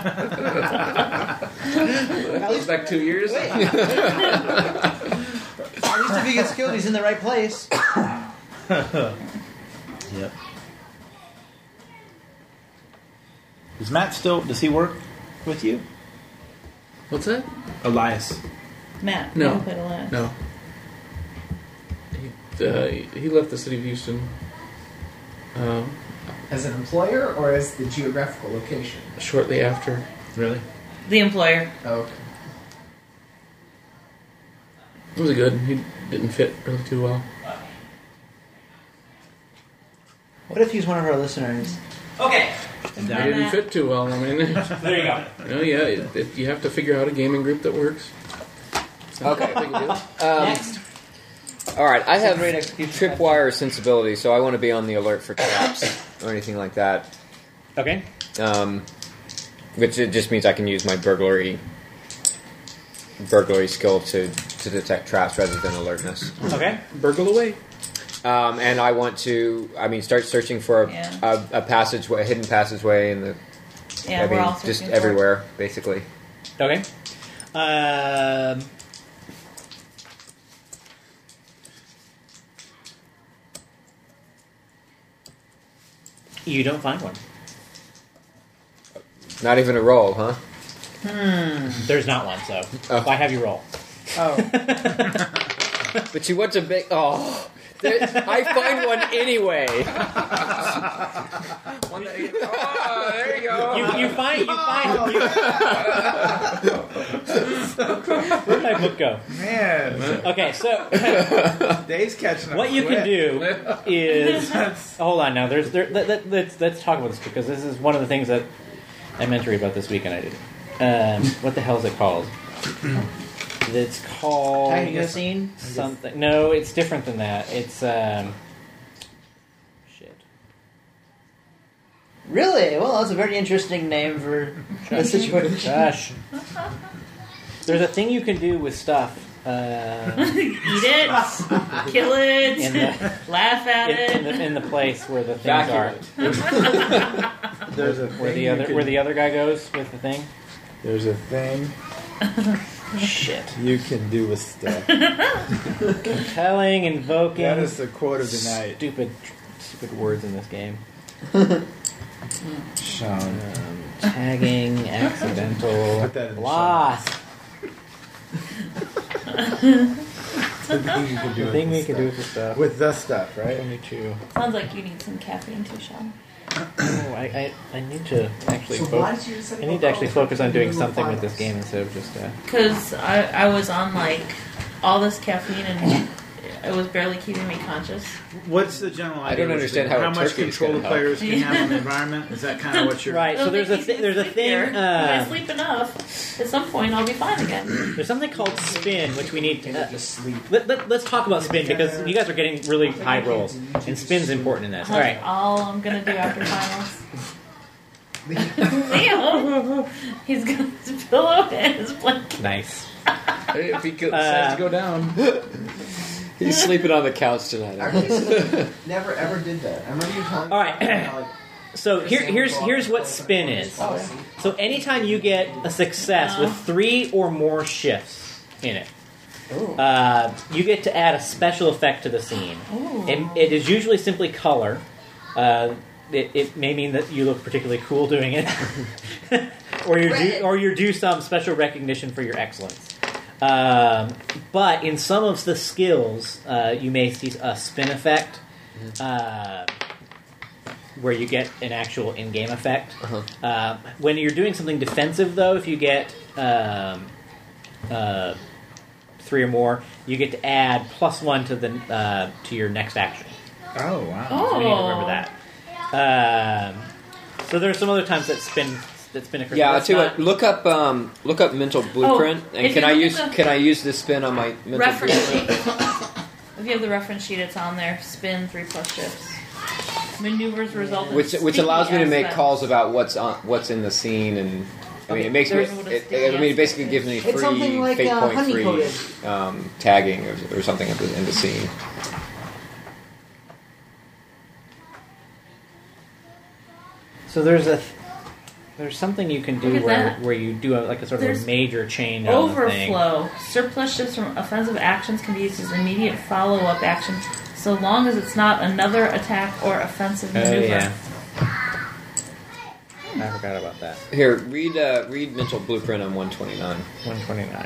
least, Back 2 years? at least if he gets killed, he's in the right place. Yep. Does he work with you? What's that? Elias. Matt, No. you haven't played a lot. No. He left the city of Houston As an employer or as the geographical location? shortly after. Really? The employer. Oh, okay. It was good. He didn't fit really too well. What if he's one of our listeners? Okay, He didn't fit too well. I mean, there you go. you have to figure out a gaming group that works. Okay. Big deal. Next. All right, I have Great execution. tripwire sensibility, so I want to be on the alert for traps or anything like that. Okay. Which it just means I can use my burglary skill to detect traps rather than alertness. Okay. Burgle away. And I want to, start searching for a passageway, a hidden passageway in the. Yeah, we're all just searching for it. everywhere, basically. Okay. You don't find one. Not even a roll, huh? There's not one, so Oh. why have you roll? Oh. But you want to big. Oh, I find one anyway. There you go. You find. Where'd my book go? Man, Okay, so Dave's catching up. what you can quick. do is hold on now. Let's talk about this because this is one of the things that I meant to read about this weekend. I did. What the hell is it called? It's called Tiny scene? something. No, it's different than that. It's shit. Really? Well, that's a very interesting name for the situation. Gosh. There's a thing you can do with stuff. Eat it, kill it, In the- laugh at it. in the place where the things are. There's a Where thing where the other guy goes with the thing. There's a thing Shit. you can do with stuff. Compelling, invoking. That is the quote of the night. Stupid words in this game. Sean. Tagging, accidental, Put that in the lost. The thing you can do The thing with we can do with the stuff. With the stuff, right? Only two. Sounds like you need some caffeine too, Sean. Oh, I need to actually So why did you focus. say I need to actually focus on doing something with this game instead of just. Because I was on like all this caffeine and it was barely keeping me conscious. What's the general idea? I don't understand how a much turkey is control the gonna help. players can have on the environment? Is that kind of what you're... Right. So It'll there's make a me there's a sleepier. thing. If I sleep enough, at some point I'll be fine again. There's something called spin, which we need to. Just sleep. Let's talk about spin because you guys are getting really high rolls, and spin's important in this. All right. That's all I'm gonna do after finals. Leo, he's got his pillow and his blanket. Nice. Hey, if he decides to go down. He's sleeping on the couch tonight. Actually, never ever did that. I remember you telling me. All right. about how, like, So here's what spin is. So anytime you get a success with 3 or more shifts in it, you get to add a special effect to the scene. It is usually simply color. It may mean that you look particularly cool doing it, or you do some special recognition for your excellence. But in some of the skills, you may see a spin effect, where you get an actual in-game effect. When you're doing something defensive, though, if you get 3 or more, you get to add +1 to the to your next action. Oh, wow. So we need to remember that. So there are some other times that spin occurs. Yeah, I'll That's tell you not- what. Look up mental blueprint, and if can you I look use at the- can I use this spin on my mental Reference blueprint? sheet. If you have the reference sheet, it's on there. Spin 3+ shifts. Maneuvers result in Which sticky allows me to make aspects. calls about what's in the scene, and I mean it makes me. There's what a It sticky basically aspect gives me is. free It's something like, fate point free honey-coated. tagging or something in the scene. So there's something you can do Look at where that. you do a sort of There's a major change on the thing. Overflow. Surplus shifts from offensive actions can be used as immediate follow-up action, so long as it's not another attack or offensive maneuver. Yeah. I forgot about that. Here, read mental blueprint on 129. 129.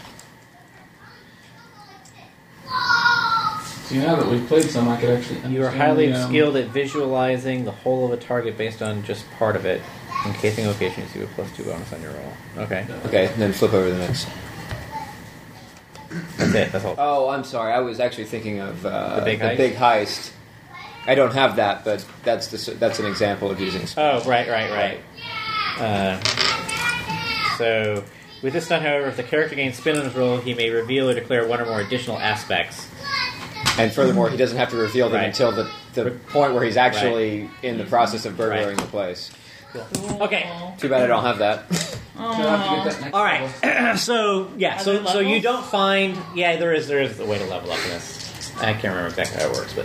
So now that we've played some, I could actually. You are understand highly the, skilled at visualizing the whole of a target based on just part of it. In casing location, you see a +2 bonus on your roll. Okay. Okay, and then flip over to the next. That's it. That's all. Oh, I'm sorry. I was actually thinking of The big heist? big heist. I don't have that, but that's an example of using. Oh, right. So, with this done, however, if the character gains spin on his roll, he may reveal or declare one or more additional aspects. And furthermore, he doesn't have to reveal them Right. until the point where he's actually in the process of burglaring the place. Okay. Too bad I don't have that. You'll have to get that next All right. So yeah. Are So there so you levels? don't find. Yeah, there is a way to level up in this. I can't remember exactly how it works, but.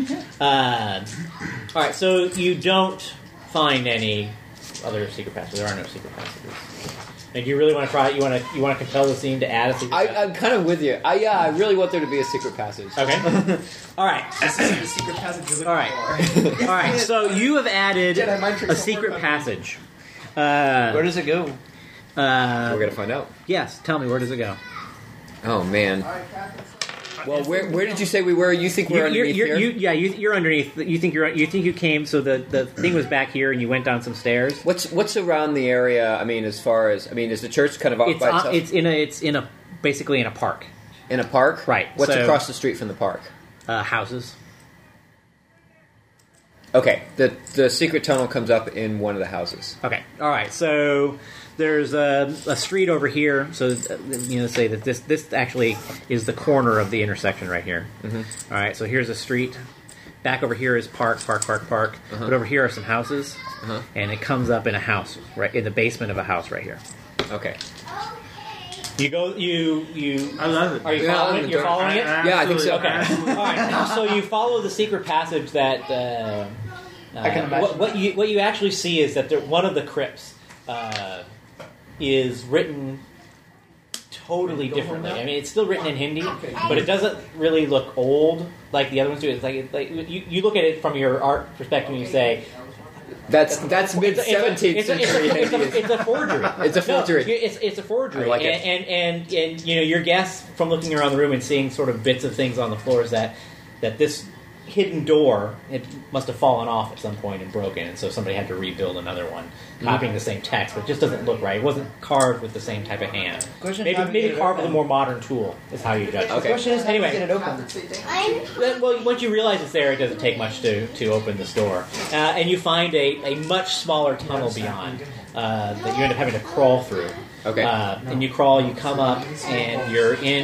All right. So you don't find any other secret passages. There are no secret passages. And you really want to try it? You want to compel the scene to add a secret passage? I'm kind of with you. I really want there to be a secret passage. Okay. All right. This is the secret passage you're looking All right. for. All right. So you have added Jedi mind tricks a don't secret work on passage. Where does it go? We're gonna find out. Yes. Tell me, where does it go? Oh man. Well, where did you say we were? You think we're underneath here? You're underneath. You think you came. So the thing was back here, and you went down some stairs. What's around the area? I mean, is the church kind of off by itself? It's in a basically in a park. In a park, Right, What's so- across the street from the park? Houses. Okay, the secret tunnel comes up in one of the houses. Okay. All right. So there's a street over here. So say that this actually is the corner of the intersection right here. Mm-hmm. All right. So here's a street. Back over here is park. But over here are some houses, and it comes up in a house right in the basement of a house right here. Okay. You go. You. I love it. Are you Yeah, following it? You're following it. Yeah, I think so. Okay. All right. So you follow the secret passage that. I can imagine. What you actually see is that one of the crypts is written totally differently. I mean, it's still written in Hindi, but it doesn't really look old like the other ones do. It's like you look at it from your art perspective and you say. That's mid 17th century. It's a forgery. It's a forgery. No, it's a forgery. I like it. And you know your guess from looking around the room and seeing sort of bits of things on the floor is that this hidden door, it must have fallen off at some point and broken, and so somebody had to rebuild another one, copying the same text, but it just doesn't look right. It wasn't carved with the same type of hand. Maybe carved with a more modern tool is how you judge it. The question is, how do you get it open? Well, once you realize it's there, it doesn't take much to open this door. And you find a much smaller tunnel beyond that you end up having to crawl through. Okay. And you crawl, you come up, and you're in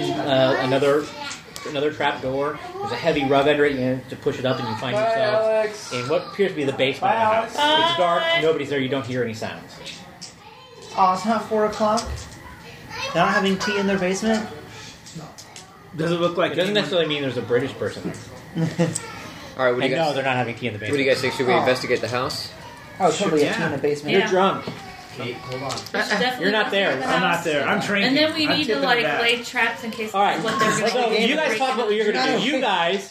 another trap door. There's a heavy rug under it. You have to push it up, and you find yourself in what appears to be the basement of the house. It's dark. Nobody's there. You don't hear any sounds. Oh, it's not 4 o'clock? They're not having tea in their basement? Does it look like It doesn't necessarily mean there's a British person there. All right, what do you No, guys? they're not having tea in the What do basement. you guys think? Should we investigate the house? Oh, totally Sure, a tea yeah. in the basement. Yeah. You're drunk. Hold on. Definitely You're not there. go for the I'm not house. there. I'm drinking. And then we I'm need to tipping like back. lay traps in case All right. what they're going So to do. you guys talk about what you're going to do. You guys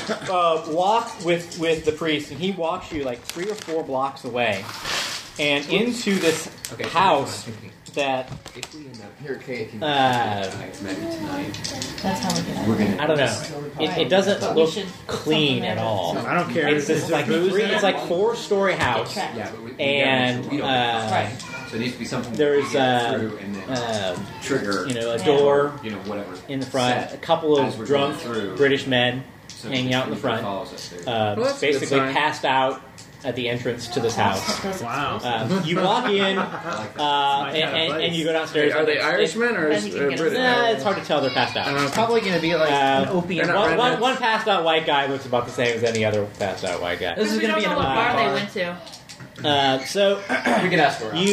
walk with the priest, and he walks you like 3 or 4 blocks away, and into this house that If we end up here, Kay, if you maybe tonight, That's how we get out. we're gonna. I don't know. It doesn't But we look should put clean something at there. all. I don't care. It's Is this there like booze in it? it's like 4-story house, Yeah, but we gotta and make sure we don't Right. so it needs to be something there's we get through and then trigger. a door Whatever in the front, a couple As of we're drunk going through, British men so hanging out in the it front, follows us there. Well, that's a good basically sign. passed out at the entrance to this house. Wow. You walk in, My kind of and place. you go downstairs. Are they Irishmen or Then you can get British? It's hard to tell. They're passed out. It's probably going to be like an opium. they're not rednecks. One passed out white guy looks about the same as any other passed out white guy. This is We going to don't be an know what opium bar they bar. went to. So we can ask for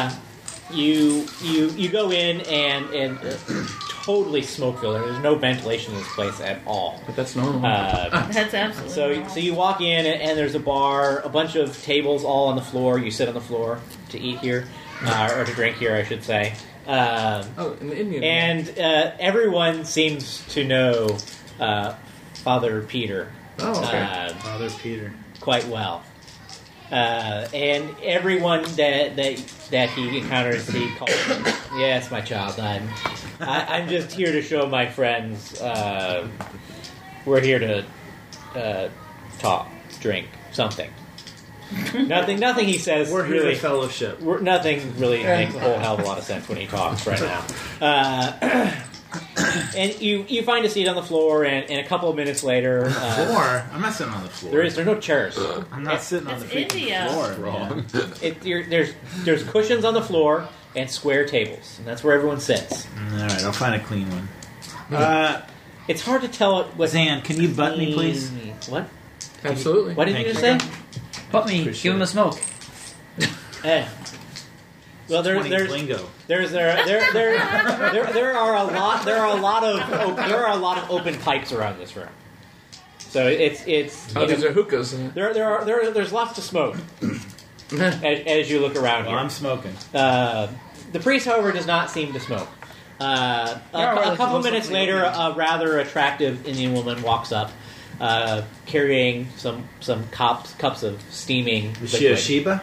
you go in and totally smoke filled. There's no ventilation in this place at all. But that's normal. That's absolutely So you walk in and there's a bar, a bunch of tables all on the floor. You sit on the floor to eat here, or to drink here, I should say. oh, an Indian. And everyone seems to know Father Peter Oh, okay. Father Peter. quite well. And everyone that he encounters, he calls him, "Yes, my child. I'm just here to show my friends. We're here to talk, drink, something. Nothing he says We're here really. for fellowship. Nothing really makes a whole hell of a lot of sense when he talks right now. And you find a seat on the floor, and a couple of minutes later, Floor? I'm not sitting on the floor. there's no chairs. I'm not sitting on the That's freaking India. floor. Wrong. There's cushions on the floor and square tables, and that's where everyone sits. All right, I'll find a clean one. It's hard to tell what Zan, can you butt me, please? What? Absolutely. What did Thank you just you. say? Put me. Give him a smoke. Eh. Well, there lingo. are a lot of open pipes around this room. So it's Oh, these are hookahs. there's lots to smoke as you look around Well, here. I'm smoking. The priest, however, does not seem to smoke. A couple minutes later, a rather attractive Indian woman walks up, carrying some cups of steaming. Is she a liquid. Sheba?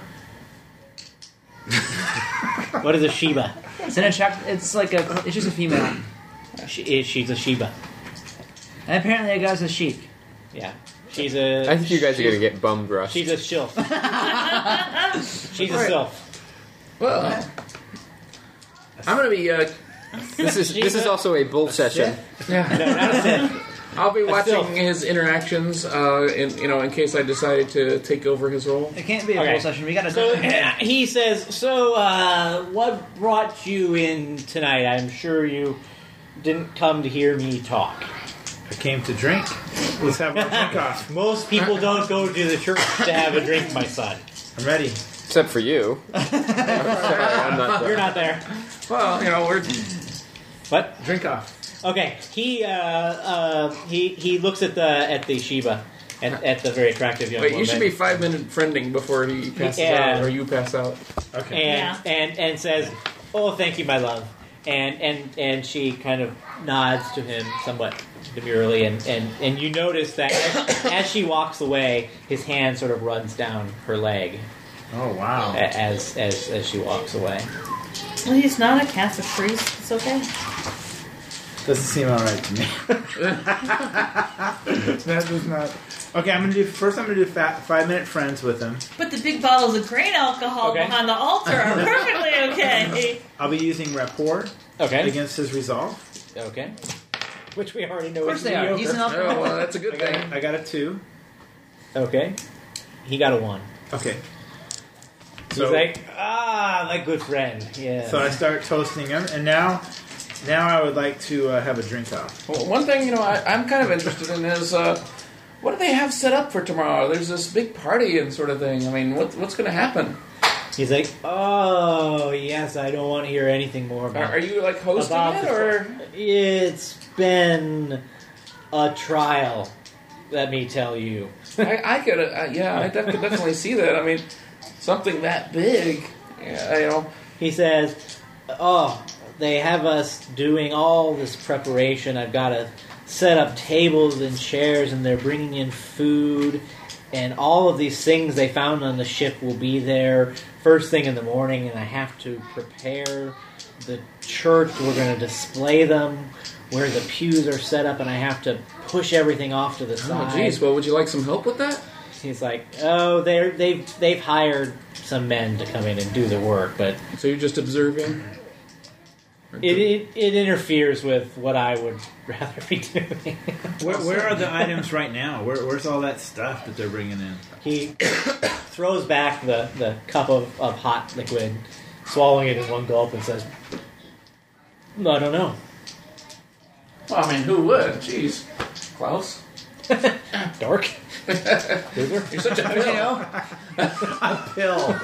What is a Sheba? It's an it's like it's just a female. She's a Sheba. And apparently that guy's a sheik. Yeah, she's a. I think you guys are going to get bum rushed. She's a shilf. She's a sylph. Well, I'm going to be. This is also a bull session. Yeah, No, not a Sith. I'll be watching still- his interactions. In case I decided to take over his role. It can't be a Okay. full session. We got to So do he says, what brought you in tonight? I'm sure you didn't come to hear me talk. I came to drink. Let's have our drink off. Most people don't go to the church to have a drink, my son. I'm ready. Except for you. Sorry, I'm not You're not there. Well, we're What? Drink off. Okay, he looks at the Sheba, at the very attractive young Wait, woman. you should be 5-minute friending before he passes Yeah. out or you pass out. Okay. and says, "Oh, thank you, my love," and she kind of nods to him somewhat demurely, and you notice that as she walks away, his hand sort of runs down her leg Oh, wow. as she walks away. Well, he's not a Catholic priest. It's okay. Doesn't seem alright to me. That does not. Okay, I'm gonna do 5-minute friends with him. But the big bottles of grain alcohol Okay. behind the altar are perfectly okay. I'll be using rapport Okay, against his resolve. okay, which we already know Of course is they are. mediocre. He's an Oh, alcoholic. well, that's a good thing. I got a 2. Okay, he got a 1. Okay. He's So, like, my good friend. Yeah. so I start toasting him, and now I would like to have a drink off. Well, one thing, I'm kind of interested in is what do they have set up for tomorrow? There's this big party and sort of thing. I mean, what's going to happen? He's like, oh yes, I don't want to hear anything more about. Are you like hosting about it, the- or It's been a trial. Let me tell you. I could, I could definitely see that. I mean, something that big, He says, oh, they have us doing all this preparation. I've got to set up tables and chairs, and they're bringing in food, and all of these things they found on the ship will be there first thing in the morning, and I have to prepare the church. We're going to display them where the pews are set up, and I have to push everything off to the oh, side. geez. Well, would you like some help with that? He's like, oh, they've hired some men to come in and do the work, but So you're just observing? it interferes with what I would rather be doing. Where are the items right now? Where's all that stuff that they're bringing in? He throws back the cup of hot liquid, swallowing it in one gulp, and says, I don't know. Well, I mean, who would? Jeez. Klaus? Dark? You're such a pill. Pill.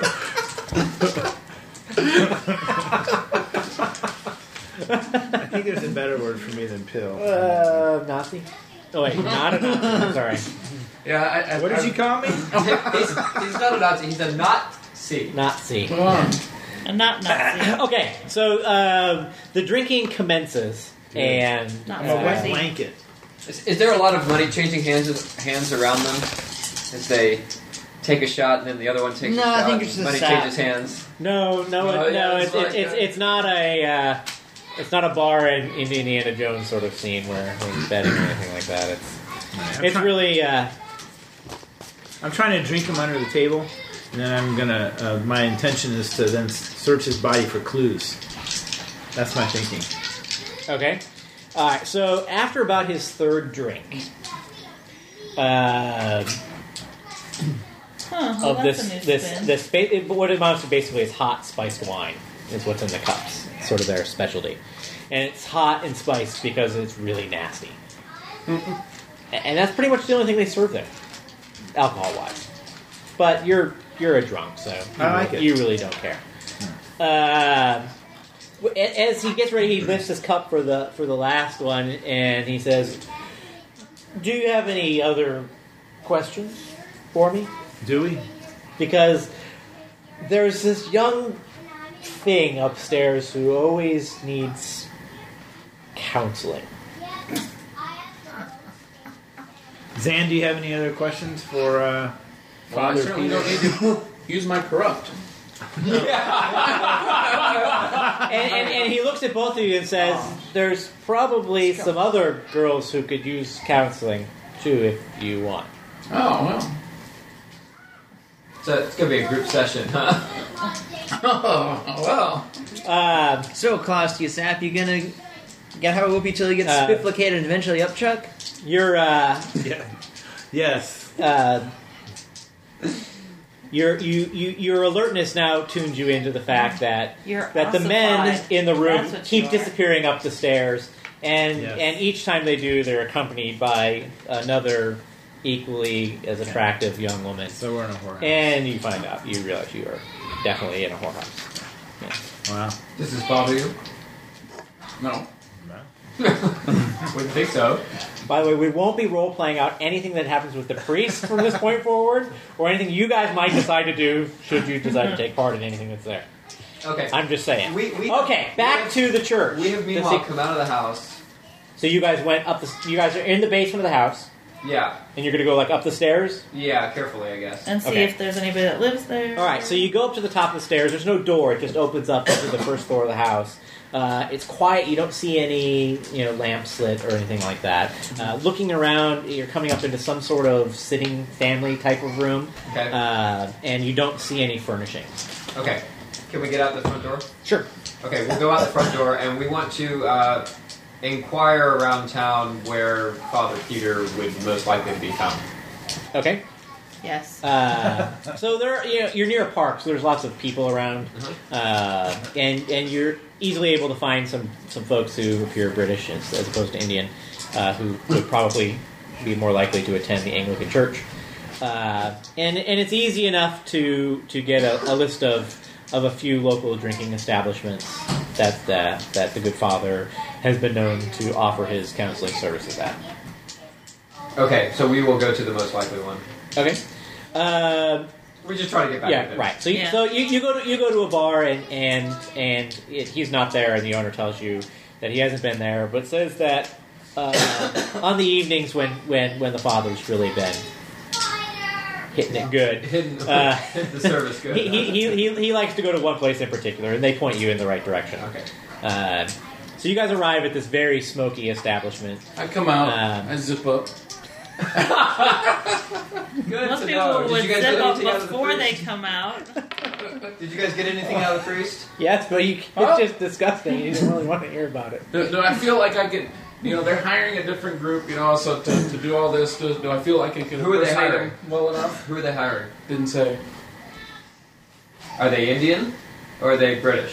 I think there's a better word for me than pill. Nazi? Oh, wait, not a Nazi. Sorry. Yeah, What did you call me? He's not a Nazi. He's a Nazi. Nazi. I'm not Nazi. Okay, so the drinking commences, and Not I'm a wet Nazi. blanket. Is there a lot of money changing hands around them? As they take a shot and then the other one takes No, a shot. I think it's just money a sap. changes hands. No, it's like, it's not a it's not a bar in Indiana Jones sort of scene where he's betting or anything like that. It's really I'm trying to drink him under the table, and then I'm gonna. My intention is to then search his body for clues. That's my thinking. okay. All right. So after about his third drink Well, of that's a new spin. what it amounts to basically is hot spiced wine is what's in the cups. It's sort of their specialty, and it's hot and spiced because it's really nasty. And that's pretty much the only thing they serve there, alcohol wise. But you're a drunk, so I like it. you really don't care. As he gets ready, he lifts his cup for the last one, and he says, "Do you have any other questions for me?" Do we? Because there's this young thing upstairs who always needs counseling. Zan, do you have any other questions for Well, I Father certainly Peter? don't need to use my corrupt. And he looks at both of you and says, "There's probably some other girls who could use counseling too, if you want." Oh, well. So it's going to be a group session, huh? Oh, well. So, Klaus, you sap, you gonna get how it will be till he gets spifflicated and eventually upchuck? You're Yeah. Yes. your alertness now tunes you into the fact that You're the men ossified. in the room That's what keep you are. disappearing up the stairs, and Yes. and each time they do, they're accompanied by another equally as attractive young woman. So we're in a whorehouse. And you realize you are definitely in a whorehouse. Wow. Does this bother you? No. Wouldn't think so. By the way, we won't be role-playing out anything that happens with the priest from this point forward, or anything you guys might decide to do should you decide to take part in anything that's there. Okay. I'm just saying. Okay, back to the church. We have meanwhile come out of the house. So you guys went up the... You guys are in the basement of the house, Yeah. and you're going to go, like, up the stairs? Yeah, carefully, I guess. And see Okay. if there's anybody that lives there. All right, so you go up to the top of the stairs. There's no door. It just opens up to the first floor of the house. It's quiet. You don't see any, lamps lit or anything like that. Looking around, you're coming up into some sort of sitting family type of room, Okay. and you don't see any furnishings. Okay. Can we get out the front door? Sure. Okay, we'll go out the front door, and we want to inquire around town where Father Peter would most likely be found. Okay. Yes. So there, you're near a park, so there's lots of people around, and you're easily able to find some folks who appear British as opposed to Indian, who would probably be more likely to attend the Anglican Church, and it's easy enough to get a list of a few local drinking establishments that the good father has been known to offer his counseling services at. Okay, so we will go to the most likely one. Okay. We just try to get back. Yeah, right. So you go to a bar and he's not there, and the owner tells you that he hasn't been there, but says that on the evenings when the father's really been hitting it good, Hitting the service good. he likes to go to one place in particular, and they point you in the right direction. Okay. So you guys arrive at this very smoky establishment. I come out, I zip up. Good Most to people know. Did would you guys zip get up anything out of the before they priest? come out. Did you guys get anything out of the priest? Yes, but it's just disgusting. You didn't really want to hear about it. Do I feel like I can? They're hiring a different group. So to do all this, do I feel like I can Who are they impersonate hiring? them well enough? Who are they hiring? Didn't say. Are they Indian or are they British?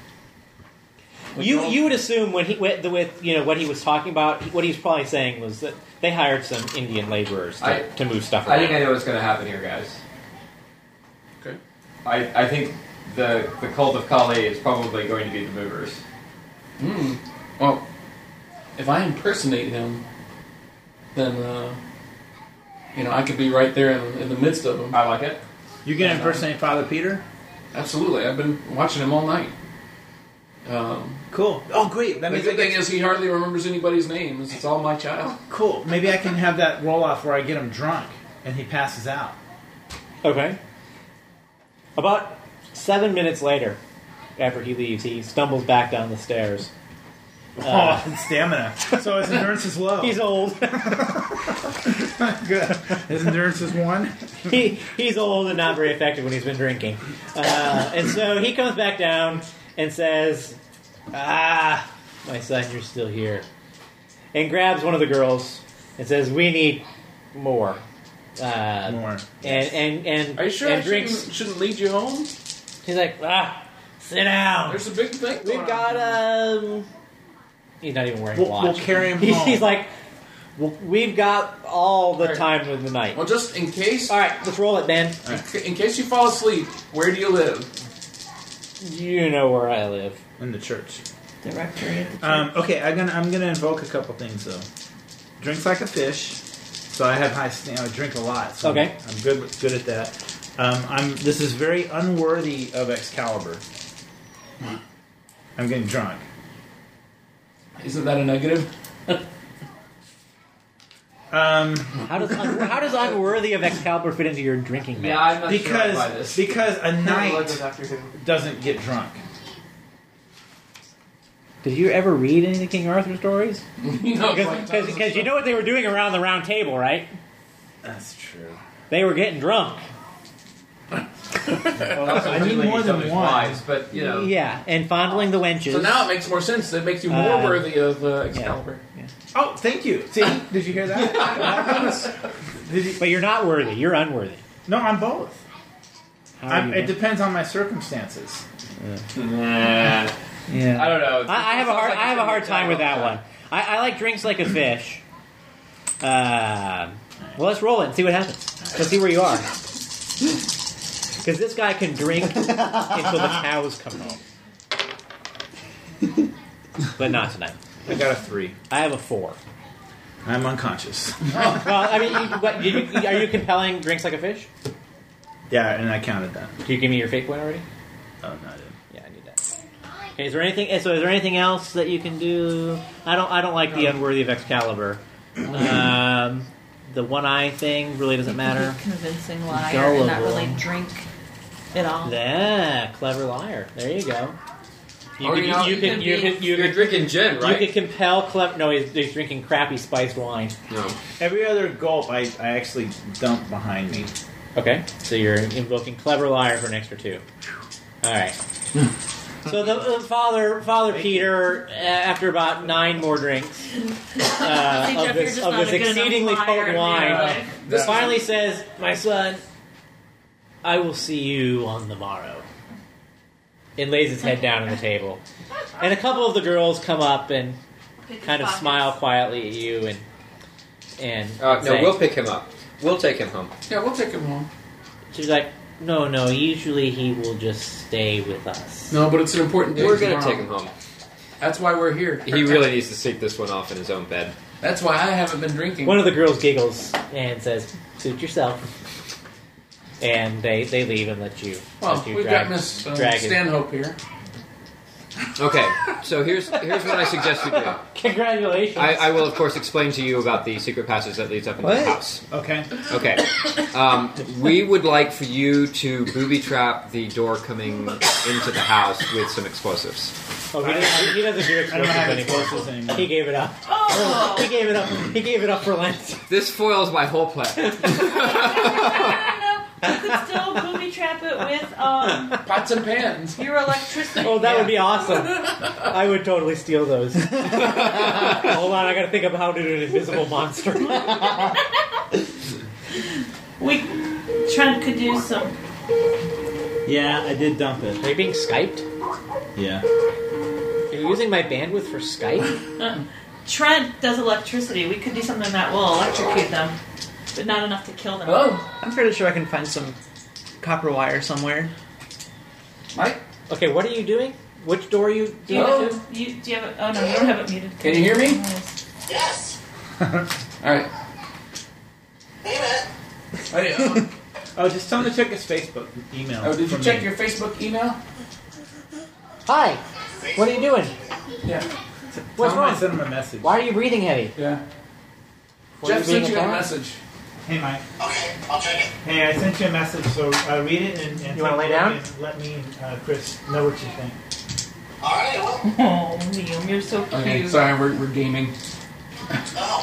You would assume when with what he was talking about, what he was probably saying was that they hired some Indian laborers to move stuff around. I think I know what's going to happen here, guys. Okay. I think the cult of Kali is probably going to be the movers. Well, if I impersonate him, then I could be right there in the midst of them. I like it. You can impersonate Father Peter? Absolutely. I've been watching him all night. Cool. Oh, great. That The means good thing is he hardly remembers anybody's names. It's all my child. cool. Maybe I can have that roll off where I get him drunk and he passes out. Okay. About 7 minutes later, after he leaves, he stumbles back down the stairs. And stamina. So his endurance is low. He's old. Good. His endurance is 1. He's old and not very effective when he's been drinking. And so he comes back down and says, my son, you're still here. And grabs one of the girls and says, we need more. More. Are you sure and I drinks. shouldn't lead you home? He's like, sit down. There's a big thing We've going got on. He's not even wearing a watch. We'll carry him He's home. like, we've got all the time of the night. Well, just in case. All right, let's roll it, Ben. In case you fall asleep, where do you live? You know where I live. In the church. Directory of the church. Okay, I'm gonna invoke a couple things though. Drinks like a fish, so I have high. I drink a lot. So Okay. I'm good at that. This is very unworthy of Excalibur. I'm getting drunk. Isn't that a negative? How does unworthy of Excalibur fit into your drinking mix? Yeah, I'm not sure I buy this. because a Like knight with Doctor Who. doesn't get drunk. Did you ever read any of the King Arthur stories? Because Because you know what they were doing around the round table, right? That's true. They were getting drunk. I need more than one. Wives, but Yeah, and fondling the wenches. So now it makes more sense. It makes you more worthy of Excalibur. Oh, thank you. See, did you hear that? But you're not worthy. You're unworthy. No, I'm both. How are you It depends on my circumstances. Nah. Yeah. I don't know. I have a hard time with that one. I like drinks like a fish. Well, let's roll it and see what happens. Let's see where you are. Because this guy can drink until the cows come home. But not tonight. I got a 3. I have a 4. I'm unconscious. Well, I mean, are you compelling drinks like a fish? Yeah, and I counted that. Can you give me your fate point already? Oh, no, I didn't. Yeah, I need that. Okay, is there anything? So, is there anything else that you can do? I don't like the unworthy of Excalibur. The one eye thing really doesn't matter. Convincing liar and not really drink at all. Yeah, clever liar. There you go. You're drinking gin, right? You could compel clever. No, he's drinking crappy spiced wine. No. Every other gulp, I actually dump behind me. Okay, so you're invoking clever liar for an extra 2. All right. So the Father Peter, after about 9 more drinks of this exceedingly potent wine, finally says, "My son, I will see you on the morrow." And lays his head down on the table. And a couple of the girls come up and kind of smile quietly at you and No, say, we'll pick him up. We'll take him home. Yeah, we'll take him home. She's like, no, usually he will just stay with us. No, but it's an important day. We're going to tomorrow. take him home. That's why we're here. He really needs to sleep this one off in his own bed. That's why I haven't been drinking. One of the girls giggles and says, "Suit yourself." And they leave and let you. Well, let you we've drag, got Miss drag his- Stanhope here. Okay, so here's what I suggest we do. Congratulations. I will, of course, explain to you about the secret passage that leads up into the house. Okay. Okay. We would like for you to booby trap the door coming into the house with some explosives. Oh, he doesn't do I don't have explosives explosives anymore. anymore. He gave it up. Oh! He gave it up. He gave it up for Lent. This foils my whole plan. You could still booby trap it with Pots and pans. your electricity. Oh, that would be awesome. I would totally steal those. Hold on, I gotta think of how to do an invisible monster. Trent could do some. Yeah, I did dump it. Are you being Skyped? Yeah. Are you using my bandwidth for Skype? Trent does electricity. We could do something that will electrocute them, but not enough to kill them. Hello? I'm fairly sure I can find some copper wire somewhere. Mike? Okay, what are you doing? Which door are you Do you, Hello? do you have it? Oh no, you don't have it muted. Can you hear me? Yes. Alright. Hey, Matt. Hey, Oh, just tell him to check his Facebook email. oh, did you from check me. your Facebook email? Hi. What are you doing? Yeah. What's Tell him I wrong? sent him a message. Why are you breathing heavy? Yeah. Were Jeff you being sent you a attacked? message. Hey, Mike. Okay, I'll check it. Hey, I sent you a message, so read it and You wanna lay down? Let me and Chris know what you think. All right, well, Oh, Liam, you're so cute. Okay, sorry, we're gaming. no.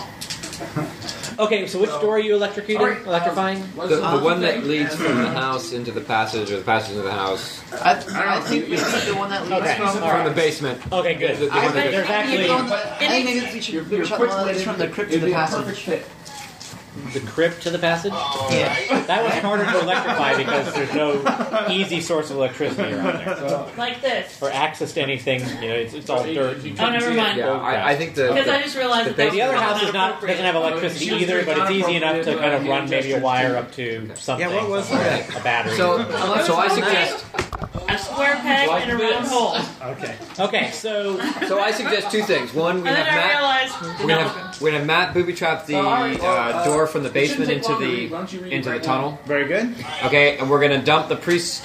Okay, so which door are you electrocuting? Sorry, Electrifying? The one that leads from the house into the passage, or the passage into the house, I think we should do the one that leads Okay. from. from the basement. Okay, good. The one that There's goes- actually I think maybe we should do the one that leads from the crypt to the passage. the crypt to the passage. Yeah. That was harder to electrify because there's no easy source of electricity around there. Like this. Or access to anything, it's all dirt. Oh, never mind. Yeah, I think the Because I just realized that The other house doesn't have electricity She was either, but it's easy enough to kind of run inappropriate. maybe a wire up to something. Yeah, what was somewhere, a battery. So I suggest a square peg Like and a round this. hole. Okay. Okay, so I suggest two things. One, we And have then I Matt. realized We're gonna have Matt booby trap the door from the basement into the tunnel. Very good. Okay, and we're gonna dump the priest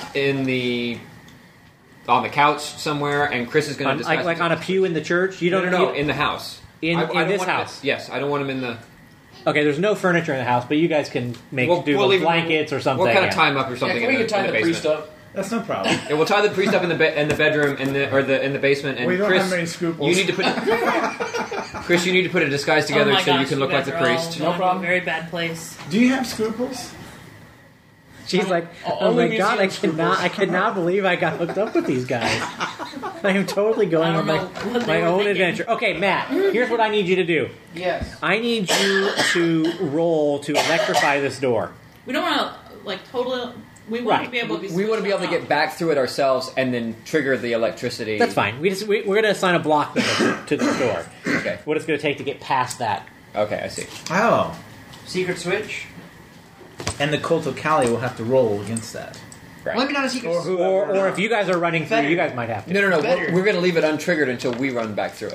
on the couch somewhere, and Chris is gonna disguise like on a pew in the church. You no, don't in the house. in I don't this want house. Yes, I don't want him in the. Okay, there's no furniture in the house, but you guys can We'll do leave him- blankets or something. We'll kind yeah. of tie him up or Yeah, something. can we in can tie the the priest basement. up? That's no problem. Yeah, we'll tie the priest up in the bedroom in the basement. And We don't Chris, have many scruples. you need to put Chris. You need to put a disguise together oh my so gosh, you can look like the guys are all priest. going to problem. a very bad place. Do you have scruples? She's like, oh Only my god, museum I cannot believe I got hooked up with these guys. I am totally going I on don't know what my they were own thinking. adventure. Okay, Matt, here's what I need you to do. Yes. I need you to roll to electrify this door. We don't want to, totally... We want to be able to be We want to be able to get back through it ourselves and then trigger the electricity. That's fine. We're going to assign a block to the door. Okay. What it's going to take to get past that. Okay, I see. Oh. Secret switch? And the Cult of Kali will have to roll against that. Right. Well, maybe not a secret switch. Or if you guys are running through, you guys might have to. No. Better. We're going to leave it untriggered until we run back through it.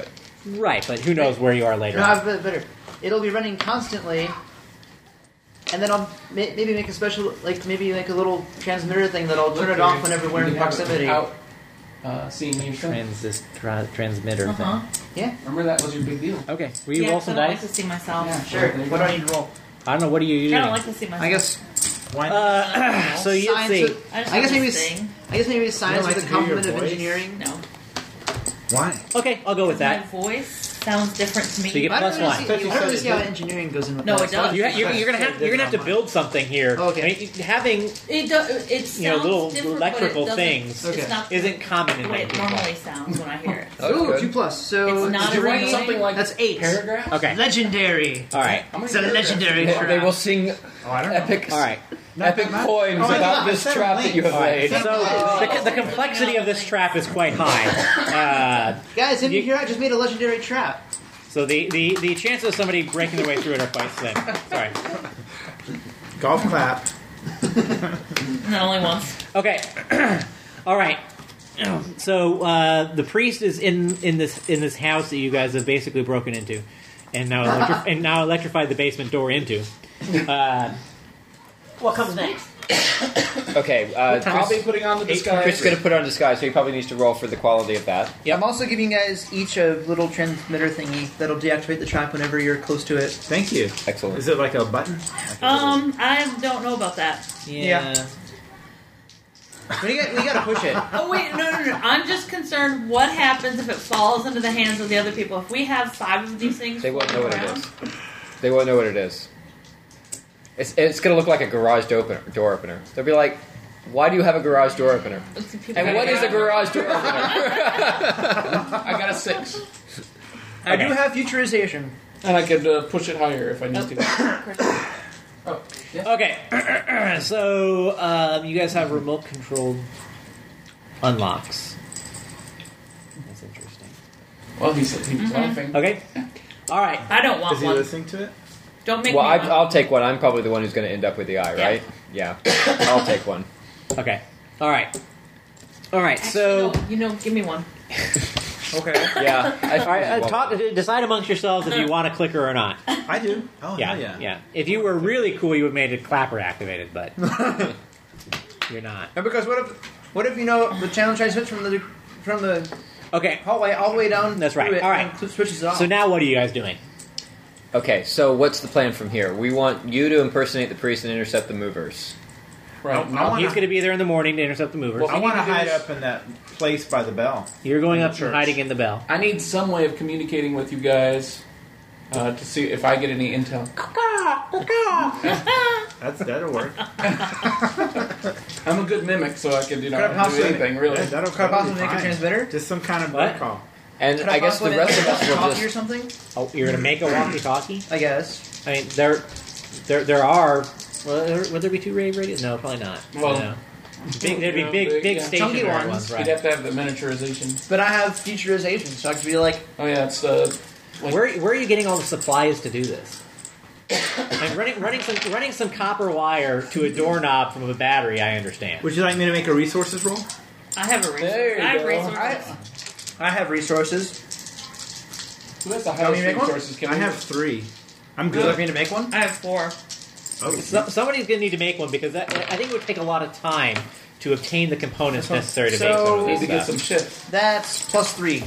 Right, but who knows where you are later No, on. I've better. It'll be running constantly, and then I'll maybe make a special, maybe make a little transmitter thing that I'll turn it off whenever we're in proximity. Seeing you film. Transmitter Uh-huh. Yeah, Remember that was your big deal. thing. Okay, will you Yeah, roll 'cause some I don't like dice? to see myself. Yeah. sure. There you What go. do I need to roll? I don't know, what are you I doing? don't like to see myself. I guess. Why? So you Science see. with- I just I guess have maybe. this thing. I guess maybe science like with to a hear your complement of voice? engineering. No. Why? Okay, I'll go with My that. voice sounds different to me. So you get I don't plus really one. see, I don't really see how engineering goes in with No, that. it does. You're gonna have to build something here. Okay. I mean, having It does. It sounds little different, electrical but it doesn't- things Okay. It's not isn't common in the way it people. normally sounds when I hear it. Ooh, good. 2+. So It's not Did you write really- something like That's 8. paragraph? Okay. Legendary. All right. How many It's a paragraphs? legendary trap. They will sing Oh, I don't know. epic, All right. epic poems Oh, I about thought- this I said trap that you have All right. laid. So the complexity of this trap is quite high. Guys, didn't you You- hear I just made a legendary trap? So the chances of somebody breaking their way through it are quite slim. Sorry. Golf clap. Not only once. Okay. All right. So the priest is in this house that you guys have basically broken into, and now electrified the basement door into. What comes next? Okay, Probably putting on the disguise. Chris is going to put on disguise, so he probably needs to roll for the quality of that. I'm also giving you guys each a little transmitter thingy that'll deactivate the trap whenever you're close to it. Thank you. Excellent. Is it like a button? I don't know about that. Yeah. We gotta push it. Oh wait, no. I'm just concerned. What happens if it falls into the hands of the other people? If we have 5 of these things, They won't know what it floating is. around, They won't know what it is. It's going to look like a garage door opener. They'll be like, "Why do you have a garage door opener? let's see, people And what is a garage door opener?" I got a 6. I do have futurization. And I could push it higher if I need to. Oh, yeah. Okay. So you guys have remote controlled unlocks. That's interesting. Well, he was laughing. Okay. All right. I don't want Is he one. listening to it? Don't make Well, me one. I'll take one. I'm probably the one who's going to end up with the eye, right? Yeah. I'll take one. Okay. All right. All right. Actually, So. no, give me one. Okay. Yeah. All right, decide amongst yourselves if you want a clicker or not. I do. Oh, Yeah, hell yeah. If you were really cool, you would have made a clapper activated, but you're not. And because what if the channel transmits from the Okay, hallway all the way down? That's right. through it All right. and switches it off. so now what are you guys doing? Okay, so what's the plan from here? We want you to impersonate the priest and intercept the movers. Right. I Now, wanna- He's going to be there in the morning to intercept the movers. Well, I want to need to do hide is- up in that place by the bell. You're going in up the and church. hiding in the bell. I need some way of communicating with you guys to see if I get any intel. That'll work. I'm a good mimic, so I can Could I do possibly- anything really. That'll Could I probably possibly be make a fine. transmitter? Just some kind of What? bird call. And Could I guess the possibly rest of make us a will walkie or just... something? Oh, you're going to make a walkie-talkie? I guess. I mean, there are. Well, would there be 2 radios? No, probably not. Well, no. There'd be yeah, big yeah. stationary Chunky ones. ones, You'd right? have to have the miniaturization. But I have futurization, so I could be like, Oh yeah, it's like, Where are you getting all the supplies to do this? And running some copper wire to a doorknob from a battery, I understand. Would you like me to make a resources roll? I have a resource. There you I have go. resources. I have resources. who has the Tell me highest to make one? resources? Can I we- have 3. I'm Would you like good. me to make one? I have 4. Oh, Somebody's going to need to make one because I think it would take a lot of time to obtain the components necessary to So- make some of Need this to get stuff. some shit. That's +3.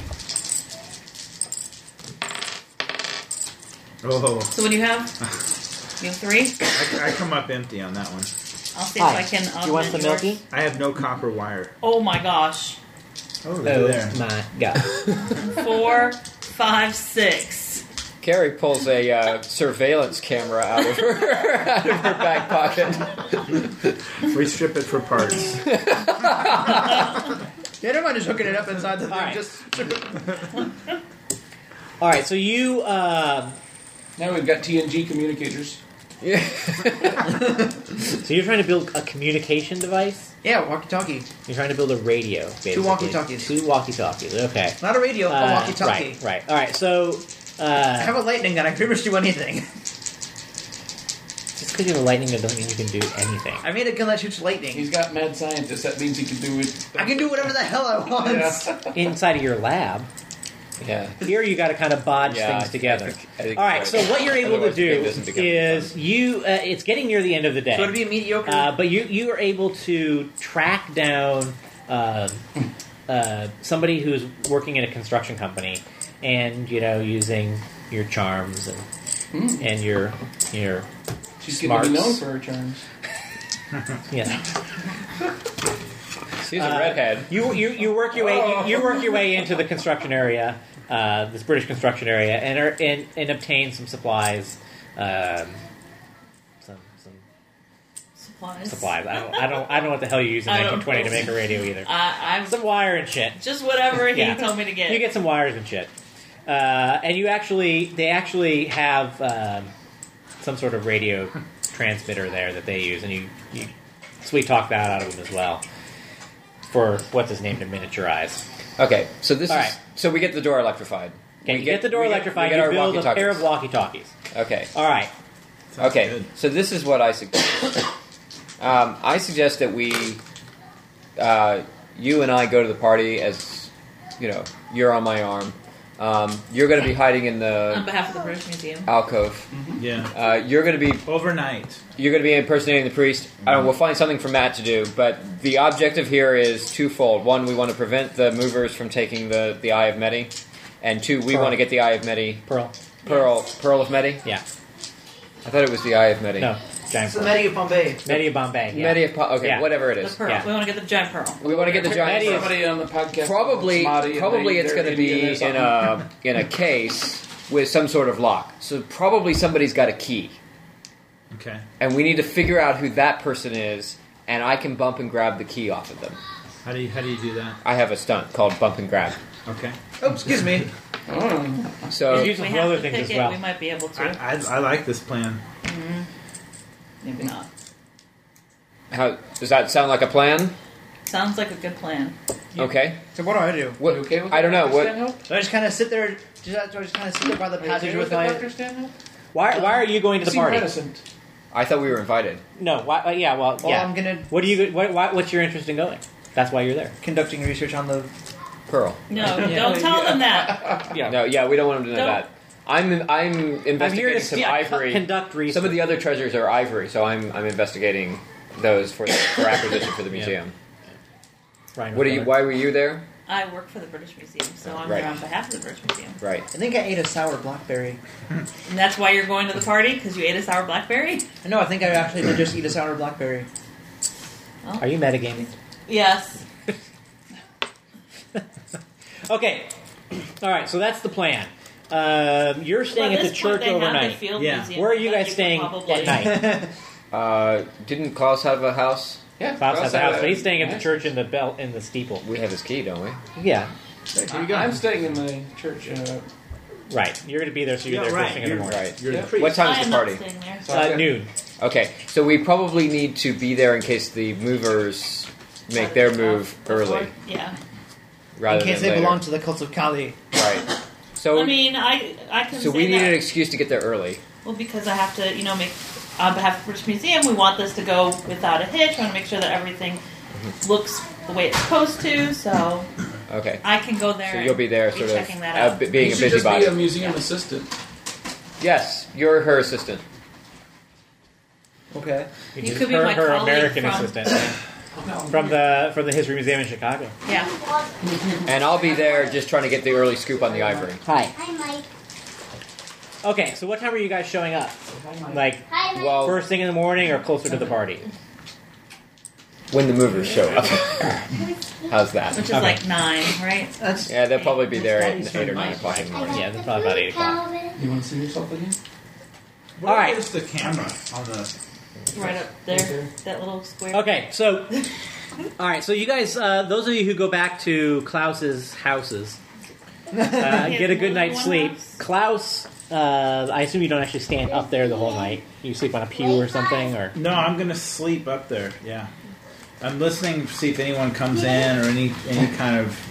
oh. So what do you have? You have 3? I come up empty on that one. I'll see if Hi. I can augment You want some yours. milky? I have no copper wire. Oh my gosh. Oh, look at Oh there. my god! 4, 5, 6. Carrie pulls a surveillance camera out of her back pocket. We strip it for parts. Yeah, never mind just hooking it up inside the thing. Alright. Just All right, so you Now we've got TNG communicators. so you're trying to build a communication device. yeah, walkie-talkie. You're trying to build a radio. Basically. 2 walkie-talkies. 2 walkie-talkies. Okay. Not a radio, a walkie-talkie. Right. Right. All right. So I have a lightning gun. I can pretty much do anything. just because you have a lightning gun doesn't mean you can do anything. I made a gun that shoots lightning. He's got mad scientist. That means he can do it. I can do whatever the hell I want. Yeah. Inside of your lab. Yeah. Here you got to kind of bodge Yeah, things together. I think All right, you're so right. what you're able to Otherwise the do game doesn't become is you. It's getting near the end of the day. So it'd be a mediocre. But you are able to track down somebody who's working in a construction company, and using your charms and your She's going to be smarts. known for her charms. She's a redhead. You work your way you work your way into the construction area, this British construction area, and obtain some supplies. Some supplies. I don't know what the hell you use in I don't 1920 to know. make a radio either. I'm Some wire and shit. just whatever he Yeah. told me to get. You get some wires and shit, and they actually have some sort of radio transmitter there that they use, and you sweet talk that out of them as well for what's his name to miniaturize. Okay, so this All is right. so we get the door electrified. Okay, We you get the door we electrified. we You our build a walkie-talkies. pair of walkie-talkies. Okay. All right. Sounds Okay, good. so this is what I suggest. I suggest that we, you and I go to the party as, you're on my arm. You're going to be hiding in On the behalf of the British Museum. alcove. Yeah. You're going to be Overnight. impersonating the priest. We'll find something for Matt to do, but the objective here is twofold. One, we want to prevent the movers from taking the Eye of Medi, and two, we Pearl. want to get the Eye of Medi. Pearl. Pearl of Medi? Yeah. I thought it was the Eye of Medi. No. Giant It's the pearl. Medi of Bombay. Medi of Bombay. Yeah. Medi of okay, Yeah. whatever it The is. pearl. Yeah. We want to get the giant pearl. We want to get the giant Medi pearl. is- Somebody on the podcast. Probably Smarty, it's going to be in a case with some sort of lock. So probably somebody's got a key, Okay. and we need to figure out who that person is, and I can bump and grab the key off of them. How do you do that? I have a stunt called bump and grab. Okay. Oh, excuse me. So There's usually We some have other to things pick as it. well. We might be able to. I like this plan. Maybe not. how does that sound like a plan? Sounds like a good plan. Okay. So what do I do? What? You okay with I don't know Dr. what. Stanhope? Do I just kind of sit there? Do I just kind of sit there by the Are you passage okay with with my? Dr. Stanhope? Why are you going to You the seem party? reticent. I thought we were invited. No. Why, yeah. Well. Well, Yeah. I'm gonna What do you? What's your interest in going? That's why you're there. conducting research on the. Pearl. No, don't tell them that. Yeah. No, yeah, we don't want them to know Don't. that. I'm I'm here to investigating some ivory. conduct research. Some of the other treasures are ivory, so I'm investigating those for acquisition for the museum. Ryan, What are you? Why were you there? I work for the British Museum, so I'm Right. here on behalf of the British Museum. Right. I think I ate a sour blackberry. And that's why you're going to the party? Because you ate a sour blackberry? No, I think I actually did just eat a sour blackberry. Are you metagaming? Yes. Okay. All right. So that's the plan. You're staying at the church They have the overnight. field Yeah. museum. Where are you But guys could staying probably- at night? Didn't Klaus have a house? Yeah, Klaus has a house, but he's staying at the Yeah. church in the steeple. We have his key, don't we? Yeah. Here you go. I'm staying in the church. Right. You're going to be there, so you're Yeah, there right. first thing in the You're morning. Right. You're Yeah. the priest. What time I is am the not party? staying there. Noon. Okay, so we probably need to be there in case the movers make their move early, Yeah. rather In case than they later. belong to the cult of Kali. Right. So, I mean, I can so say we need that. an excuse to get there early. Well, because I have to, make on behalf of the British Museum, we want this to go without a hitch. I want to make sure that everything looks the way it's supposed to. So Okay. I can go there. So you'll be there, and sort checking that of out. being you a should just busybody. be a museum assistant. Yes, you're her assistant. Okay. You could be her, my her colleague American from- assistant from the History Museum in Chicago. Yeah. And I'll be there just trying to get the early scoop on the ivory. Hi. Hi, Mike. Okay, so what time are you guys showing up? Like Hi, Mike. Well, first thing in the morning or closer to the party? when the movers show up. How's that? Which is Okay. like 9, right? That's Yeah, they'll probably be there at 8 or 9 o'clock in the morning. Yeah, it's probably about 8 o'clock. Calvin. You want to see yourself again? Where All right. is the camera on the? Right up there. That little square. Okay, so all right, so you guys, those of you who go back to Klaus's houses, get a good night's sleep. Klaus, I assume you don't actually stand up there the whole night. You sleep on a pew or something, or No, I'm gonna sleep up there. Yeah, I'm listening to see if anyone comes in or any kind of.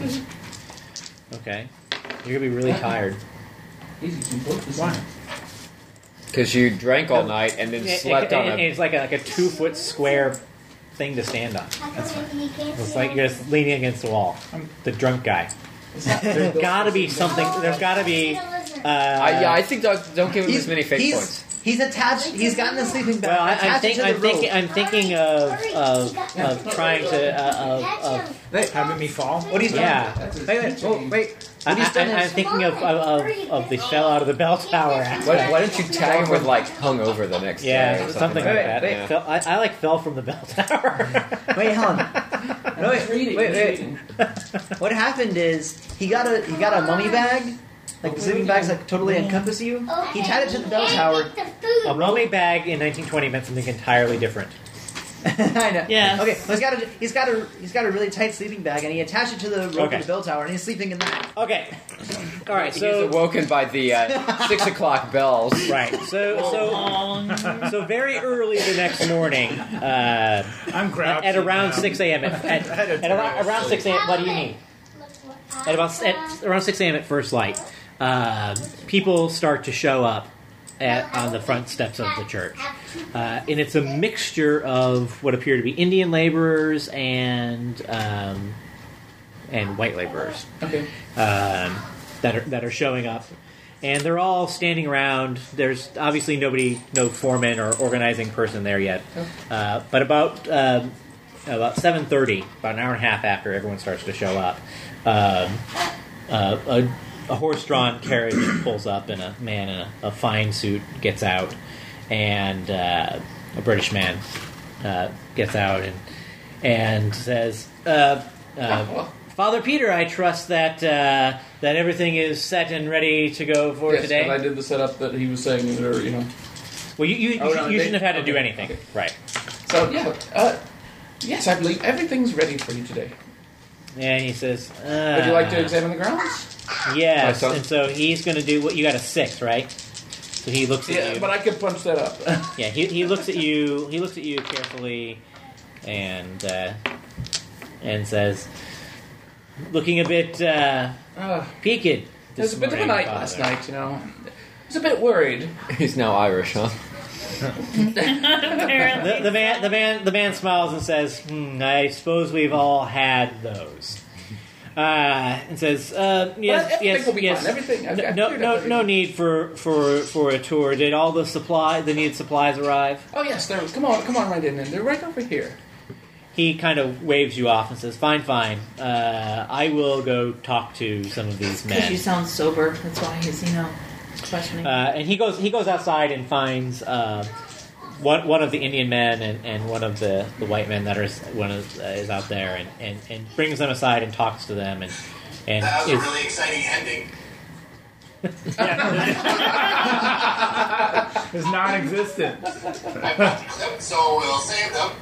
okay, you're gonna be really tired. Easy, you both Why? Because you drank all night and then slept on And a... it's like a 2-foot square thing to stand on. How come you can't It's see like you're just leaning against the wall. I'm the drunk guy. There's got to be something. There's got to be. I think don't give him as many fate points. He's attached. He's gotten the sleeping bag. Well, I'm thinking of trying to Having me fall? What he's done? yeah. Wait. I'm thinking of the fell out of the bell tower. Why don't you tag him with like hungover the next day? Yeah, or something like that. Yeah. Fell, I like fell from the bell tower. Wait, hold on. No, wait. What happened is he got a mummy bag. Like the sleeping bags that totally encompass you. He tied it to the bell tower. A mummy bag in 1920 meant something entirely different. I know. Yes. Okay. Well, he's got a really tight sleeping bag, and he attached it to the rope Okay. of the bell tower, and he's sleeping in that. Okay. All right. He's So awoken by the 6 o'clock bells. right. So very early the next morning. I'm grouchy At around now. 6 a.m. At around 6 a.m. What do you need? At around 6 a.m. at first light, people start to show up on the front steps of the church, and it's a mixture of what appear to be Indian laborers and white laborers Okay. that are showing up, and they're all standing around. There's obviously no foreman or organizing person there yet, but about 7:30, about an hour and a half after everyone starts to show up, a horse-drawn carriage pulls up, and a man in a fine suit gets out, and a British man gets out and says, "Father Peter, I trust that everything is set and ready to go for Yes, today." and I did the setup that he was saying, or Well, you shouldn't have had to do okay, anything, okay. right? So yeah, yes, I believe everything's ready for you today. And he says, Would you like to examine the grounds? Yes, My son? and so he's going to do what you got a 6, right? So he looks at Yeah, you. but I could punch that up. Yeah, he looks at you. He looks at you carefully, and says, looking a bit peaked. It was a bit of a night last night, I was a bit worried. He's now Irish, huh? Apparently. The man smiles and says, "I suppose we've all had those." And says, "Yes, everything will be yes. fine. Everything. I've cleared No everything. need for a tour. Did all the needed supplies arrive?" Oh yes, there. Come on, right in, and they're right over here. He kind of waves you off and says, "Fine. I will go talk to some of these Because you men." sound sober. That's why he's, questioning. And he goes outside and finds one of the Indian men and one of the white men that is out there and brings them aside and talks to them and That was is, a really exciting ending. It's non-existent. So we'll save them.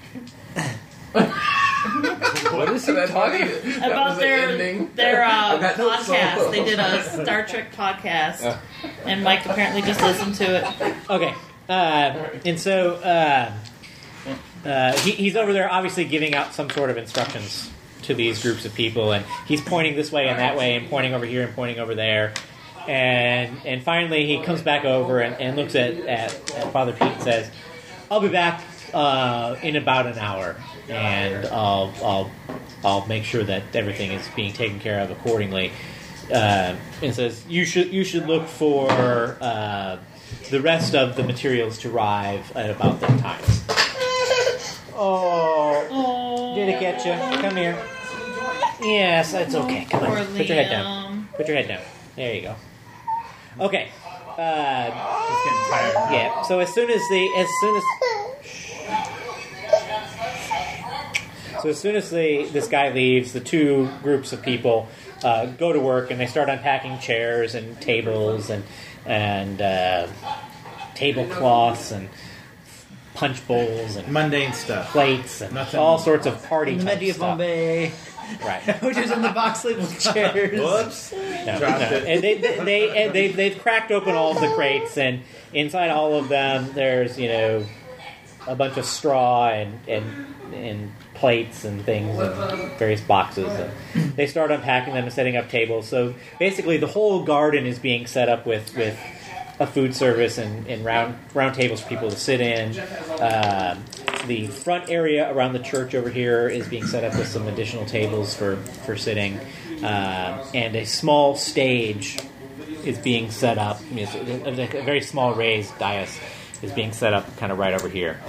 What is he talking? About was the their ending. podcast. So- They did a Star Trek podcast, and Mike apparently just listened to it. okay. And so he's over there obviously giving out some sort of instructions to these groups of people, and he's pointing this way and that way and pointing over here and pointing over there. And finally he comes back over and looks at Father Pete and says, "I'll be back in about an hour, and I'll make sure that everything is being taken care of accordingly." And says, "You should look for the rest of the materials to arrive at about that time." Oh, did it get you? Come here. Yes, it's okay. Come on, Poor put your head down. Liam. Put your head down. There you go. Okay. He's getting tired. Yeah. So as soon as this guy leaves, the two groups of people go to work and they start unpacking chairs and tables and tablecloths and punch bowls and Mundane stuff. plates and Nothing. all sorts of party The type Medieval stuff. Bombay, Right. which is in the box label chairs. Whoops. No, Dropped no. it. And they've cracked open all of the crates, and inside all of them there's a bunch of straw and plates and things and various boxes. And they start unpacking them and setting up tables. So basically, the whole garden is being set up with a food service and round tables for people to sit in. the front area around the church over here is being set up with some additional tables for sitting, and a small stage is being set up. I mean, it's a very small raised dais is being set up kind of right over here.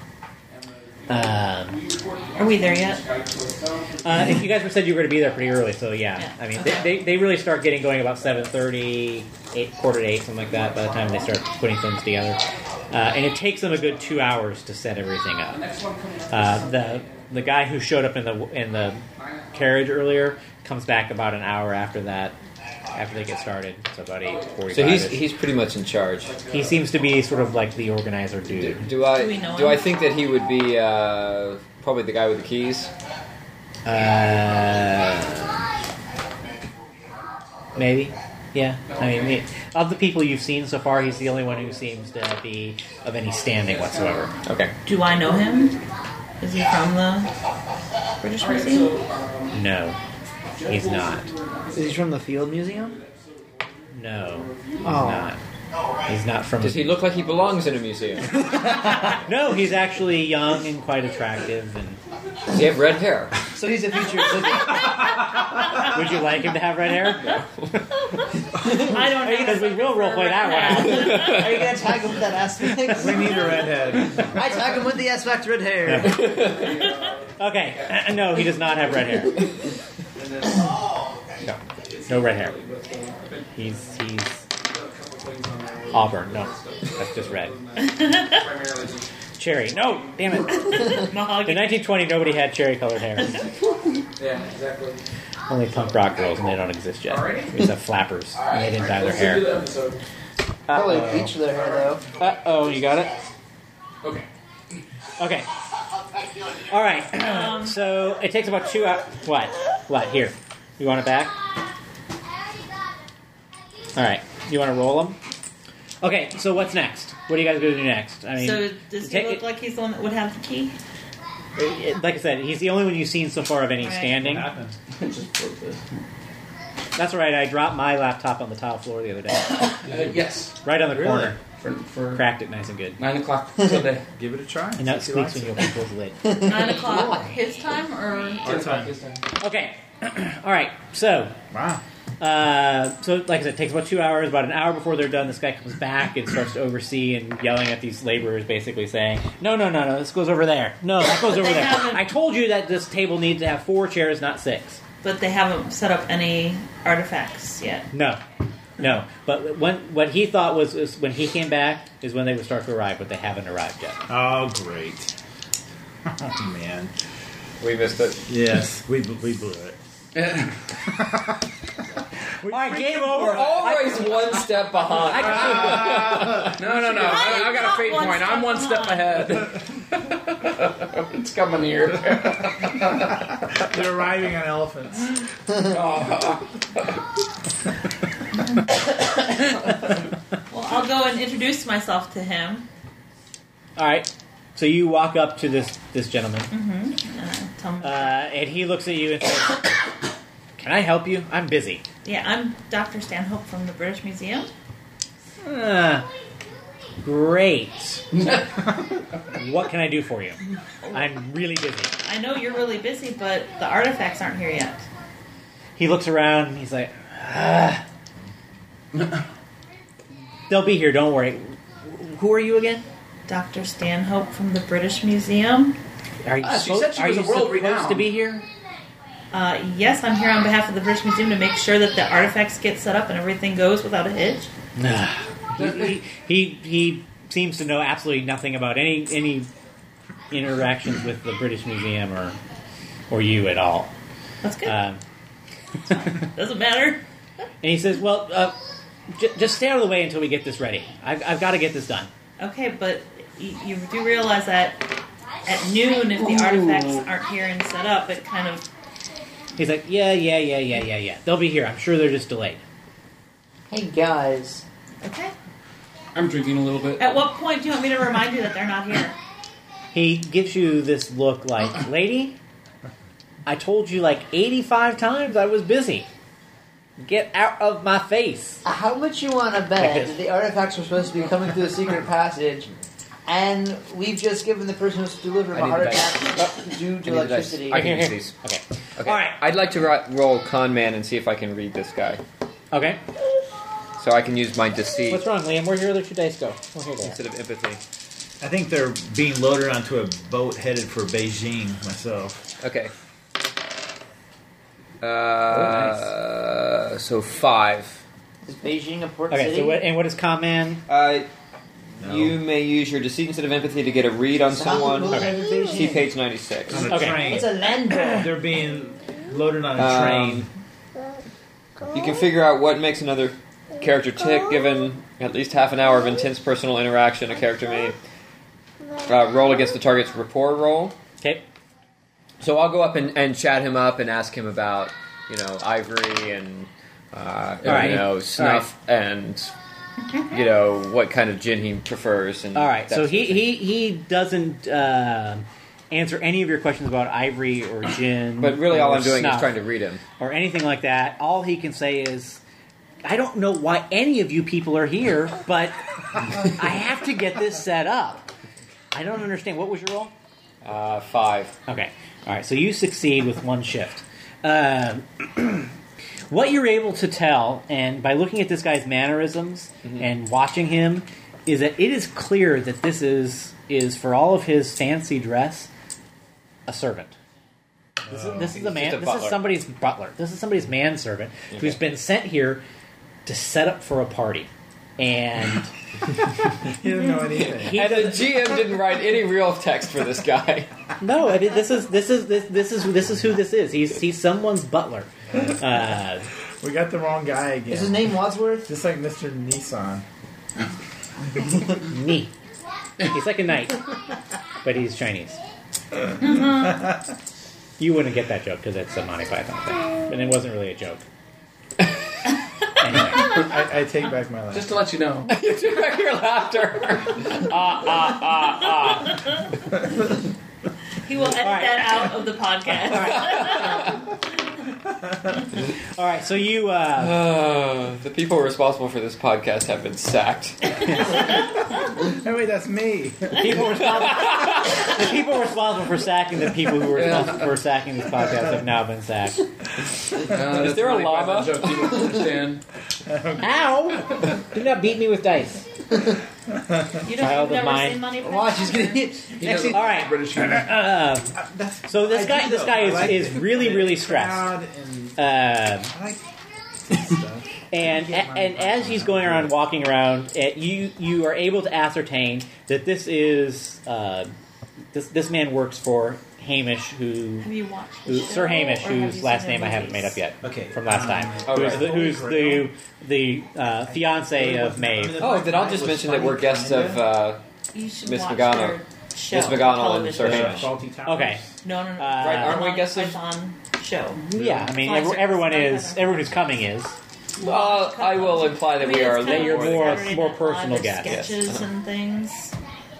Are we there yet? If you guys said you were going to be there pretty early, so yeah. I mean, they really start getting going about 7:30, 8:45, something like that. By the time they start putting things together, and it takes them a good 2 hours to set everything up. The guy who showed up in the carriage earlier comes back about an hour after that. After they get started, so about 8:45. So he's pretty much in charge. He seems to be sort of like the organizer dude. Do I think that he would be probably the guy with the keys? Maybe. Yeah. I mean, of the people you've seen so far, he's the only one who seems to be of any standing whatsoever. Okay. Do I know him? Is he from the British Museum? No, he's not. Is he from the Field Museum? No, he's not. He's not from... Does he look like he belongs in a museum? No, he's actually young and quite attractive. And does he have red hair? So he's a future exhibit. Would you like him to have red hair? I don't know. Because we will roleplay that one out. Are you going to tag him with that aspect? We need a redhead. I tag him with the aspect red hair. Okay, no, he does not have red hair. No red hair. He's auburn. No, that's just red. Cherry. No, damn it. In 1920, nobody had cherry-colored hair. Yeah, exactly. Only punk rock girls, and they don't exist yet. We just have flappers, and they didn't dye their hair. Probably bleach their hair, though. Uh-oh, you got it? Okay. Okay. All right. So it takes about 2 hours. What? Here. You want it back? All right. You want to roll them? Okay. So what's next? What are you guys going to do next? I mean, So does he look like he's the one that would have the key? like I said, he's the only one you've seen so far of any Right. standing. Just broke this. That's all right. I dropped my laptop on the tile floor the other day, Yes. right on the corner. For Cracked it nice and good. 9 o'clock Sunday. Give it a try. And now it See if he squeaks when likes you open the lid. 9 o'clock his time, or Our time. Okay. All right. So. Wow. So, like I said, it takes about 2 hours. About an hour before they're done, this guy comes back and starts to oversee and yelling at these laborers, basically saying, No, this goes over there. No, that goes over there. I told you that this table needs to have 4 chairs, not 6. but they haven't set up any artifacts yet. No. But what he thought was when he came back is when they would start to arrive, but they haven't arrived yet. Oh, great. Oh, man. We missed it. Yes, we blew it. All right, game over. We're always one step behind. No. I got a fate point. I'm one step ahead. It's coming here. They're arriving on elephants. Well, I'll go and introduce myself to him. All right. So you walk up to this gentleman, Tell him, and he looks at you and says, Can I help you? I'm busy. yeah, I'm Dr. Stanhope from the British Museum. Great. What can I do for you? I'm really busy. I know you're really busy, but the artifacts aren't here yet. He looks around and he's like, They'll be here, don't worry. Who are you again? Dr. Stanhope from the British Museum. Are you, she said she was a world supposed renowned. to be here? Yes, I'm here on behalf of the British Museum to make sure that the artifacts get set up and everything goes without a hitch. He seems to know absolutely nothing about any interactions with the British Museum or you at all. That's good. Doesn't matter. And he says, "Well, just stay out of the way until we get this ready. I've got to get this done." Okay, but you do realize that at noon, if the artifacts aren't here and set up, it kind of... He's like, "Yeah. They'll be here. I'm sure they're just delayed." Hey, guys. Okay. I'm drinking a little bit. At what point do you want me to remind you that they're not here? He gives you this look like, "Lady, I told you like 85 times I was busy. Get out of my face." How much you want to bet that the artifacts were supposed to be coming through the secret passage, And we've just given the person who's delivered him a heart attack due to electricity. I can use these. Okay. Okay. All right. I'd like to roll con man and see if I can read this guy. Okay. So I can use my deceit What's wrong, Liam? Where'd your other 2 dice go? Oh, here they are. instead of empathy. I think they're being loaded onto a boat headed for Beijing myself. Okay. Nice. So 5. Is Beijing a port Okay, city? so what is con man? No. You may use your deceit instead of empathy to get a read on So how someone. could we live in See Beijing? page 96. On a Okay. train. It's a land boat. They're being loaded on a train. You can figure out what makes another character tick given at least half an hour of intense personal interaction a character may roll against the target's rapport roll. Okay. So I'll go up and chat him up and ask him about, ivory and, right. snuff and, what kind of gin he prefers. And All right. that So sort of thing. he doesn't answer any of your questions about ivory or gin. But really all or I'm doing snuff is trying to read him. or anything like that. All he can say is, I don't know why any of you people are here, but I have to get this set up. I don't understand. What was your roll? 5. Okay. All right. So you succeed with 1 shift. What you're able to tell, and by looking at this guy's mannerisms and watching him, is that it is clear that this is for all of his fancy dress, a servant. This is a man. just a This butler. is somebody's butler. This is somebody's manservant who's been sent here to set up for a party, and He doesn't know anything. And the GM didn't write any real text for this guy. no, I mean, this is who this is. He's someone's butler. We got the wrong guy again. Is his name Wadsworth? Just like Mr. Nissan. Me. He's like a knight, but he's Chinese. You wouldn't get that joke because it's a Monty Python thing, and it wasn't really a joke. Anyway. I take back my laugh. Just to let you know. You took back your laughter. He will edit that out of the podcast. All right, so you. The people responsible for this podcast have been sacked. Hey, wait, that's me. The people responsible for sacking the people who were responsible for sacking this podcast have now been sacked. Is there a llama? Joke people don't understand. Ow! Do not beat me with dice. You Child don't of never mine. seen Money Watch, he's gonna hit. He knows All right. British humor. So this guy is really stressed. Proud and I like stuff. And as he's going around, walking around, you are able to ascertain that this is this man works for Hamish, Have you watched the show, Sir Hamish, or have whose you last seen name the I haven't movies? made up yet. Okay. From last time, right. who's the fiance of Maeve. Oh, then I'll just mention that we're guests of You should Miss watch McGonagall. their show, Miss McGonagall and television Sir show. Hamish. Faulty Towers. Okay. No. Right, aren't we Monty guests of- Python show. Yeah, I mean Classic. everyone who's coming is. Well, I will imply that we are a it's little kinda more- like Saturday more Night personal Live, guests. sketches and things.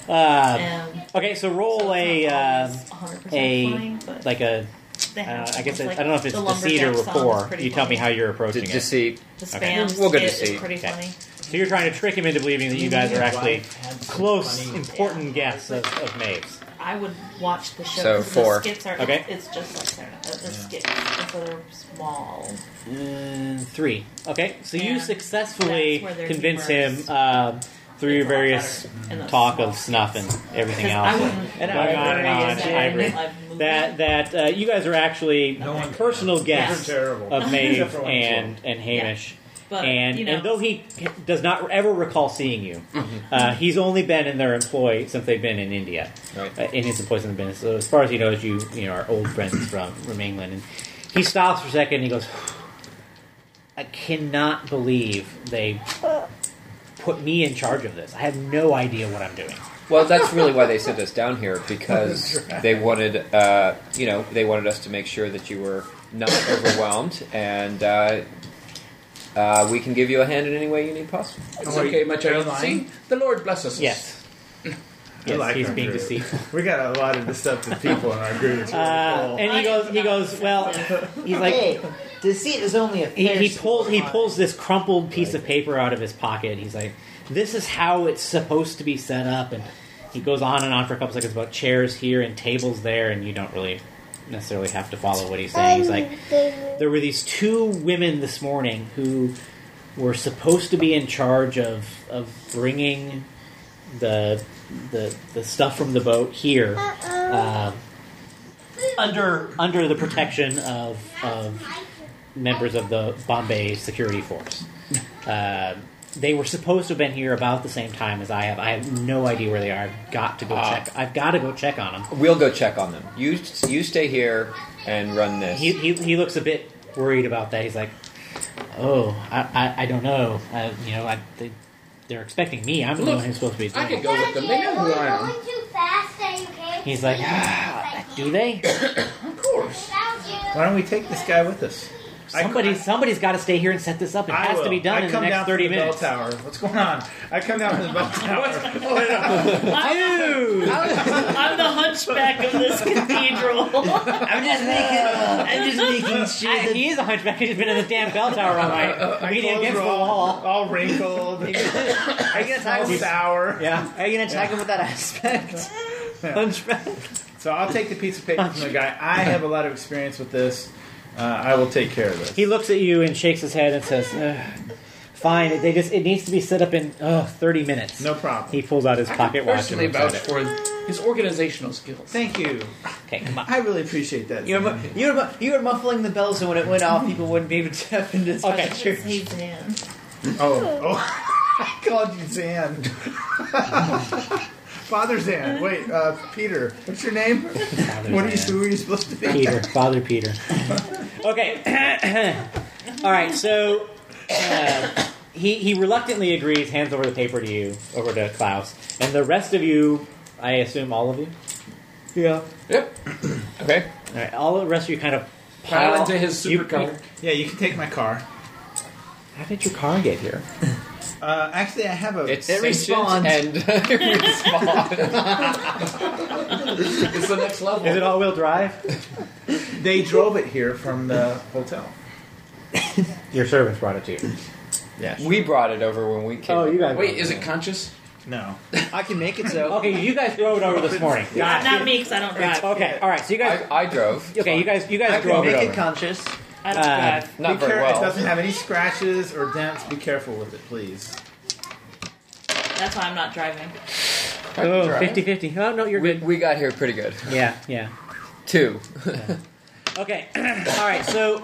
Okay, so roll it's not always 100% funny, but like a. they have I guess like I don't know if it's the deceit or Lumberjack song is rapport. pretty You tell me funny. how you're approaching it. deceit. The Okay. spam We'll go skit deceit. is pretty Okay. funny. So you're trying to trick him into believing that you guys are actually Had some close, funny- important guests of Maeve's. I would watch the show. So, 'cause 4. The skits are. Okay. It's just like Saturday Night Live. The skits, because they're small. 3. Okay, so you And successfully that's where their convince humor him is. through your It's a lot various better in those talk small of snuff and everything Because else. I wouldn't. And Ivory on is Ivory. Live movie. That you guys are actually No one- personal They're guests terrible. of Maeve Except for one and Hamish. But, And you know, and though he does not ever recall seeing you, he's only been in their employ since they've been in India, Right. in his employ since they've been. So as far as he knows, you are old friends from England. And he stops for a second and he goes, "I cannot believe they put me in charge of this. I have no idea what I'm doing." Well, that's really why they sent us down here, because they wanted, they wanted us to make sure that you were not overwhelmed, and we can give you a hand in any way you need possible. It's okay, my child. See, the Lord bless us. Yes. I Yes, like he's our being group. deceitful. We got a lot of deceptive people in our group. It's really cool. And he goes, well, he's like, Hey, deceit is only a he fair pulls this crumpled piece of paper out of his pocket. He's like, "This is how it's supposed to be set up, and he goes on and on for a couple seconds about chairs here and tables there, and you don't really necessarily have to follow what he's saying. He's like, there were these 2 women this morning who were supposed to be in charge of bringing the stuff from the boat here under the protection of members of the Bombay security force. They were supposed to have been here about the same time as I have. I have no idea where they are. I've got to go check. I've got to go check on them. We'll go check on them. You stay here and run this. He looks a bit worried about that. He's like, "Oh, I don't know. They're expecting me. I'm the one who's supposed to be doing I could it." go with them. They know who I am. Going too fast, are you okay? He's like, "Do they? Of course. Without you. Why don't we take this guy with us? Somebody's got to stay here and set this up. It has to be done in the next 30 minutes." Bell tower. What's going on? I come down from the bell tower. Dude! I'm the hunchback of this cathedral. I'm just making sure that He is a hunchback. He's been in the damn bell tower all night, leaning clothes against are the wall. all wrinkled. Are you gonna attack all him? sour. Yeah. Are you gonna attack him with that aspect? Hunchback. So I'll take the piece of paper from the guy. I have a lot of experience with this. I will take care of this. He looks at you and shakes his head and says, "Fine. It needs to be set up in 30 minutes." No problem. He pulls out his I pocket can watch personally and looks vouch at it. for his organizational skills. Thank you. Okay, come on. I really appreciate that. You were muffling the bell so when it went off, people wouldn't be able to tap into his Okay. Hey, Dan. Oh. I called you Zan. Father Zan. Wait, Peter. What's your name? Who are you supposed to be? Peter, Father Peter. Okay. All right. So he reluctantly agrees, hands over the paper to you, over to Klaus, and the rest of you, I assume, all of you. Yeah. Yep. Okay. All right. All the rest of you kind of Pile into his you- supercar. Yeah, you can take my car. How did your car get here? Actually, I have a... It respawns. and respawn. It's the next level. Is it all-wheel drive? They drove it here from the hotel. Your servants brought it to you. Yeah. We brought it over when we came. Oh, you guys. Wait, is it conscious? No. I can make it so. Okay, you guys drove it over this morning. Not me, because I don't drive. Okay, all right. So you guys. I drove. Okay, you guys I drove can it make over. it conscious. I don't drive. Not Be very It well. doesn't have any scratches or dents. Be careful with it, please. That's why I'm not driving. Oh, 50-50. Oh, no, you're good. We got here pretty good. Yeah, yeah. 2. Okay, all right. So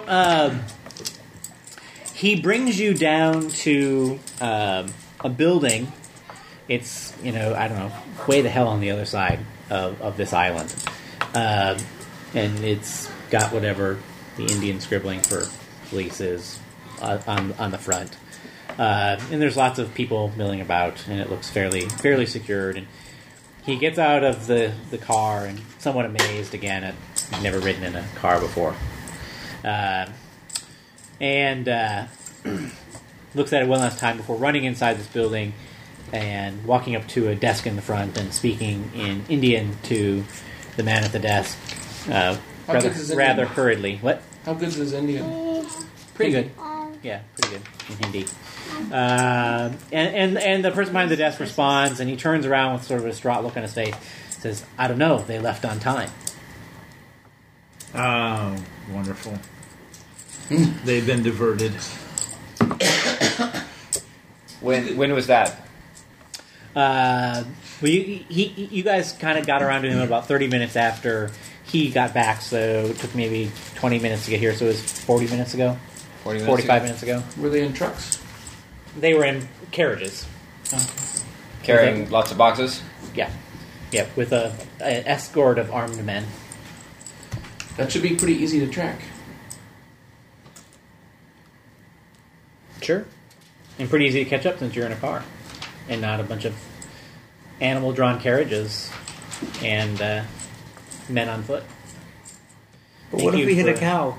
he brings you down to a building. It's, I don't know, way the hell on the other side of this island, and it's got whatever the Indian scribbling for police is on the front. And there's lots of people milling about, and it looks fairly secured. And he gets out of the car and somewhat amazed again at he's never ridden in a car before, and looks at it one last time before running inside this building and walking up to a desk in the front and speaking in Indian to the man at the desk, good is his rather Indian? hurriedly. What? How good is his Indian? Pretty good. Yeah, pretty good in Hindi. And the person behind the desk responds, and he turns around with sort of a distraught look on his face. Says, "I don't know. They left on time." Oh, wonderful. They've been diverted. When was that? Well, you guys kind of got around to him about 30 minutes after he got back, so it took maybe 20 minutes to get here, so it was 40 minutes ago? 45 minutes ago? Were they in trucks? They were in carriages. Carrying lots of boxes? Yeah. Yeah, with an escort of armed men. That should be pretty easy to track. Sure. And pretty easy to catch up since you're in a car. And not a bunch of animal-drawn carriages and men on foot. But what if we hit a cow?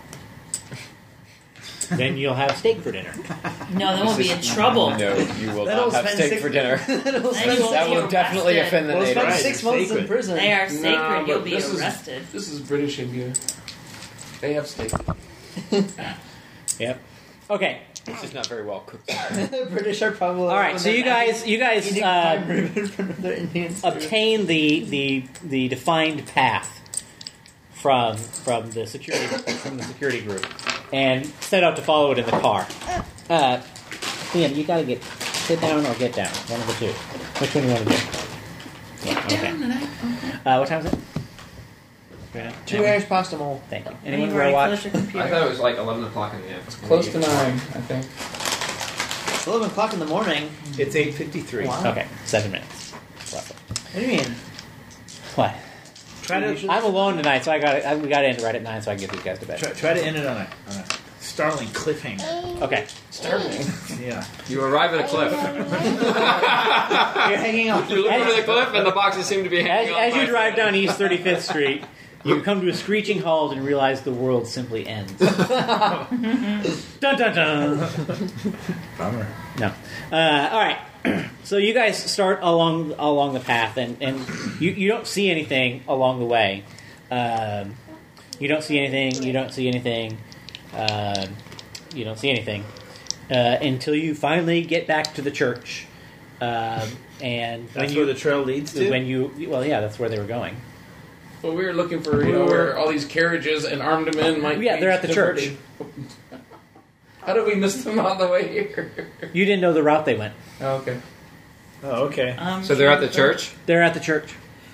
Then you'll have steak for dinner. No, then we'll be in trouble. No, you will That'll not have spend steak six- for dinner. Then you won't That be will definitely arrested. offend the We'll spend natives. 6 months in Sacred. prison. They are sacred. Nah, You'll but be this arrested. This is British India. They have steak. Yep. Okay. It's just not very well cooked. The British are probably. All right, so you guys eating prime rib in front of the Indians. obtain the defined path from the security group and set out to follow it in the car. Liam, you gotta sit down or get down. One of the two. Which one do you want to do? Yeah, okay. What time is it? Yeah. 2 Irish pasta mole. Thank you. Are Anyone you want to ready? watch? Finish your computer. I thought it was like 11 o'clock in the afternoon. Close to 9, I think. It's 11 o'clock in the morning. It's 8:53. Wow. Okay, 7 minutes. Roughly. What do you mean? What? Try to I'm alone tonight, so we got to end right at 9 so I can get these guys to bed. try to end it on a startling cliffhanger. Okay. Starving. Yeah. You arrive at a cliff. You're hanging off. You look over the cliff, and the boxes seem to be hanging As off you by drive a down East 35th Street, you come to a screeching halt and realize the world simply ends. Dun dun dun. Bummer. No. All right. So you guys start along the path, and you don't see anything along the way. You don't see anything. You don't see anything. You don't see anything until you finally get back to the church. And That's where the trail leads to? that's where they were going. Well, we were looking for, where all these carriages and armed men might Yeah, be they're at the church. diverted. How did we miss them on the way here? You didn't know the route they went. Oh, okay. Oh, okay. So they're at the church? They're at the church.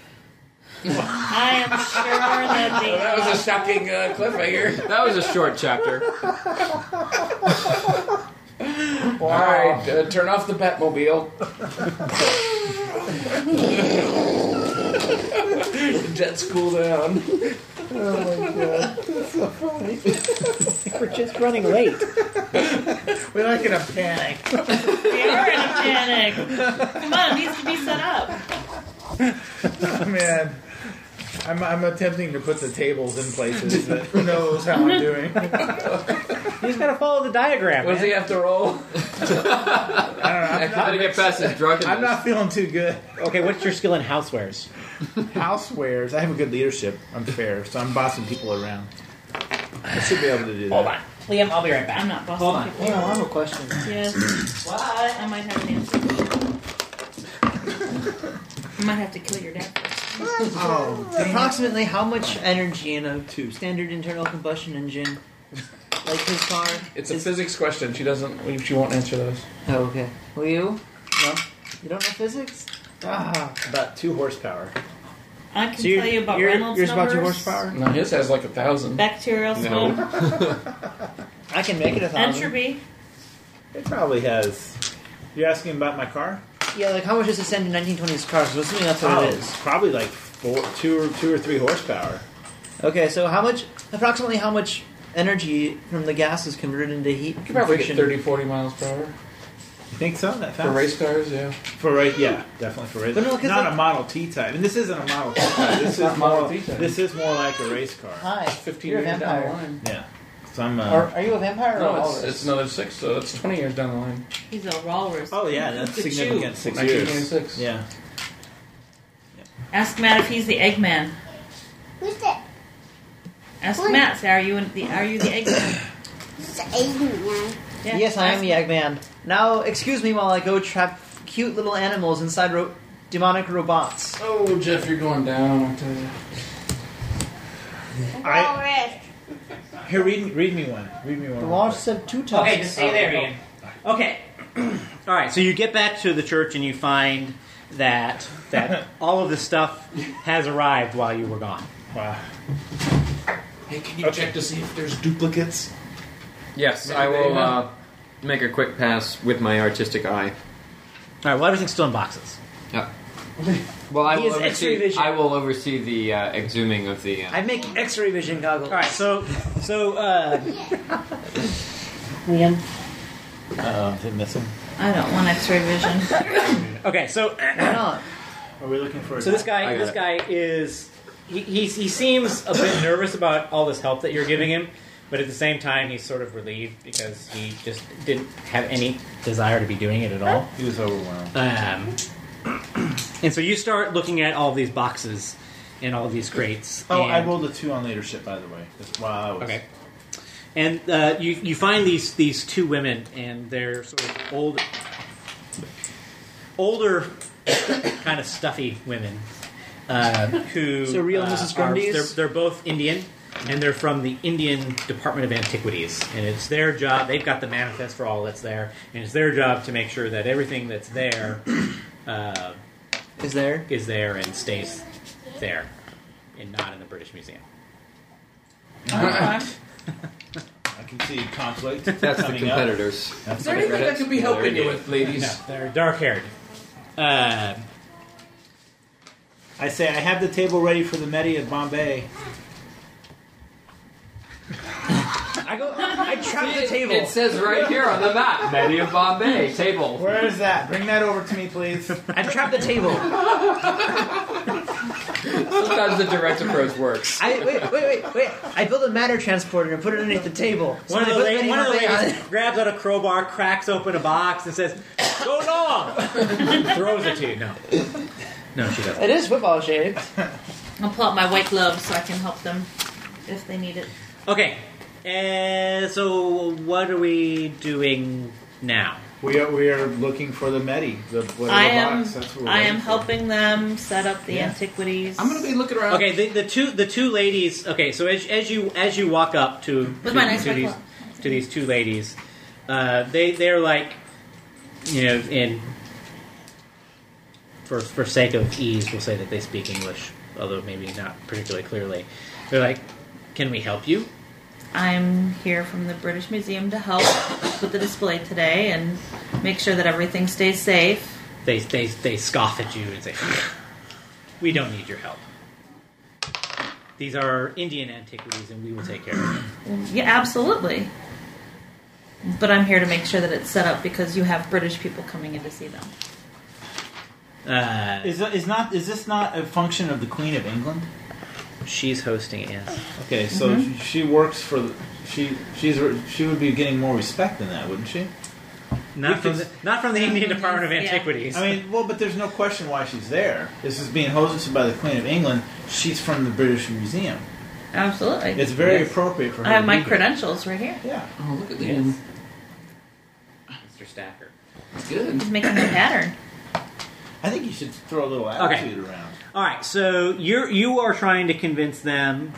I am sure that the. Well, that was a shocking cliffhanger. That was a short chapter. All right, turn off the Batmobile. Jets cool down. We're just running late. We're not going to panic. We are in a panic. Come on, it needs to be set up. Oh, man. I'm attempting to put the tables in places that who knows how I'm doing. You just gotta follow the diagram. What does Man. he have to roll? I don't know. How to get past his drunkenness. I'm not feeling too good. Okay, what's your skill in housewares? Housewares. I have a good leadership. I'm fair, so I'm bossing people around. I should be able to do that. Hold on. Liam, I'll be right back. I'm not bossing Hold on. people. Hang on, I have a question. Yes. What? I might have an answer. I might have to kill your dad first. Oh, Approximately how much energy in a standard internal combustion engine, like his car? It's a physics question. She won't answer those. Oh, okay. Will you? No? You don't know physics? about 2 horsepower. I can So you're, tell you about you're, Reynolds yours about numbers. 2 horsepower? No, his has like 1,000. Bacterial smoke. I can make it 1,000. Entropy. It probably has. You're asking about my car? Yeah, like how much does it send in 1920s cars? So assuming that's what it is. Probably like 2 or 3 horsepower. Okay, so approximately how much energy from the gas is converted into heat? You could probably get friction? 30, 40 miles per hour. You think so? That fast? For race cars, yeah. Yeah, definitely for race. But no, 'cause not like- a Model T type. And this isn't a Model T type. This not is Model more. T type. This is more like a race car. Hi, 15 you're a years down the vampire. line. Yeah. So I'm. Are you a vampire or a No, walrus? it's another 6, so it's 20 years down the line. He's a walrus. Oh yeah, that's Look at significant. you. 6 years. 1926. Yeah. Ask Matt if he's the Eggman. Who's that? Ask Matt. Say, are you the Eggman? It's Aiden. Yeah, Yes, I am ask the Eggman. Now, excuse me while I go trap cute little animals inside demonic robots. Oh, Jeff, you're going down, I tell you. Walrus. Here, read me one. Read me one. The walrus said 2 times. Okay, just stay there, Ian. Okay. All right, so you get back to the church and you find that all of the stuff has arrived while you were gone. Wow. Hey, can you check to see if there's duplicates? Yes, Maybe I they will have- make a quick pass with my artistic eye. All right, well, everything's still in boxes. Yeah. Well, I He will has X-ray oversee. vision. I will oversee the exhuming of the. I make X-ray vision goggles. All right, so Liam. did I miss him? I don't want X-ray vision. Okay, so Why not? Are we looking for? so this I got guy is he seems a bit nervous about all this help that you're giving him, but at the same time he's sort of relieved because he just didn't have any desire to be doing it at all. He was overwhelmed. And so you start looking at all these boxes and all these crates. Oh, I and- rolled a 2 on leadership, by the way. Just while I was. Okay. And you find these two women, and they're sort of older, kind of stuffy women who. So real Mrs. Grundy's? They're both Indian, and they're from the Indian Department of Antiquities, and it's their job. They've got the manifest for all that's there, and it's their job to make sure that everything that's there Is there? and stays there, and not in the British Museum. I can see conflict. That's the coming up. competitors. That's Is there anything I could be helping you with, ladies? No, they're dark-haired. I say I have the table ready for the Medi of Bombay. I trapped the table. It says right here on the map, Medi of Bombay table. Where is that? Bring that over to me, please. I trapped the table. Sometimes the direct approach works. Wait. I built a matter transporter and put it underneath the table. One of the Somebody put ladies Medi on it. grabs out a crowbar, cracks open a box, and says, "Go long!" Throws it to you. No, she doesn't. It is football shaped. I'll pull out my white gloves so I can help them if they need it. Okay, so what are we doing now? We are looking for the Medi, the whatever I am. box. That's what we're I waiting am for. helping them set up the Yeah. antiquities. I'm going to be looking around. Okay, the two ladies. Okay, so as you walk up to With my nice white these glove. to these two ladies, they're like, in for sake of ease, we'll say that they speak English, although maybe not particularly clearly. They're like, "Can we help you?" I'm here from the British Museum to help with the display today and make sure that everything stays safe. They scoff at you and say, "We don't need your help. These are Indian antiquities, and we will take care of them." Yeah, absolutely. But I'm here to make sure that it's set up because you have British people coming in to see them. Is this not a function of the Queen of England? She's hosting it, yes. Okay, so she works for the, she would be getting more respect than that, wouldn't she? Not from the Indian Department of Yeah. Antiquities. I mean, well, but there's no question why she's there. This is being hosted by the Queen of England. She's from the British Museum. Absolutely. It's very appropriate for her. I have to my be there. credentials right here. Yeah. Oh, look at the Yes. Mr. Stacker. Good. He's making a pattern. I think you should throw a little attitude around. All right, so you are trying to convince them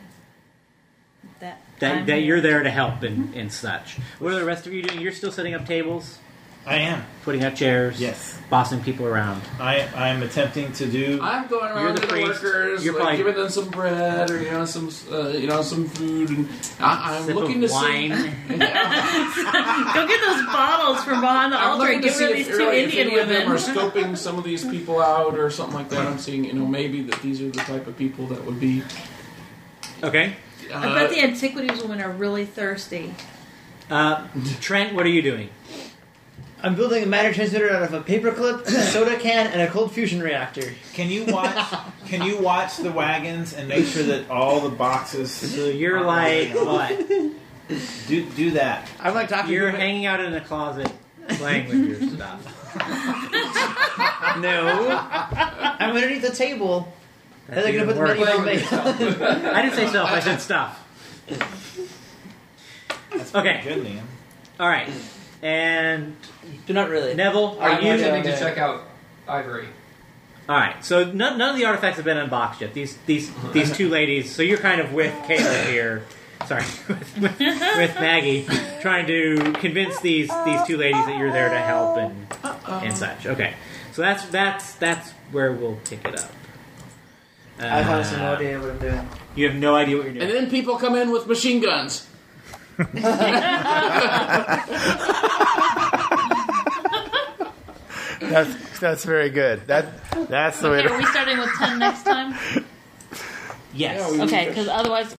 I'm that here. you're there to help and such. What are the rest of you doing? You're still setting up tables, I am. putting out chairs, Yes. bossing people around. I am attempting to do. I'm going You're around the to the priest. workers, You're like, probably- giving them some bread or some food, and I'm Sip looking of to wine. see. Go get those bottles from behind the I'm altar looking and to give see her if, these two really, if Indian any of them women. are scoping some of these people out or something like that. I'm seeing, maybe that these are the type of people that would be. Okay. I bet the antiquities women are really thirsty. Trent, what are you doing? I'm building a matter transmitter out of a paperclip, a soda can, and a cold fusion reactor. Can you watch? Can you watch the wagons and make sure that all the boxes? So you're like what? Do that. I'm like talking. You're to hanging out in a closet playing with your stuff. No, I'm underneath the table. That's They're gonna even put the worse. menu on me. I didn't say stuff. I said stuff. Okay. Good, Liam. All right. And Do not really. Neville, are I'm you? intending to check out Ivory. All right. So none of the artifacts have been unboxed yet. These two ladies. So you're kind of with Kayla here. Sorry, with Maggie, trying to convince these two ladies that you're there to help and such. Okay. So that's where we'll pick it up. I have no idea what I'm doing. You have no idea what you're And doing. then people come in with machine guns. That's very good. That's the way Okay, are we starting with 10 next time? Yes. Yeah, we- Okay, because otherwise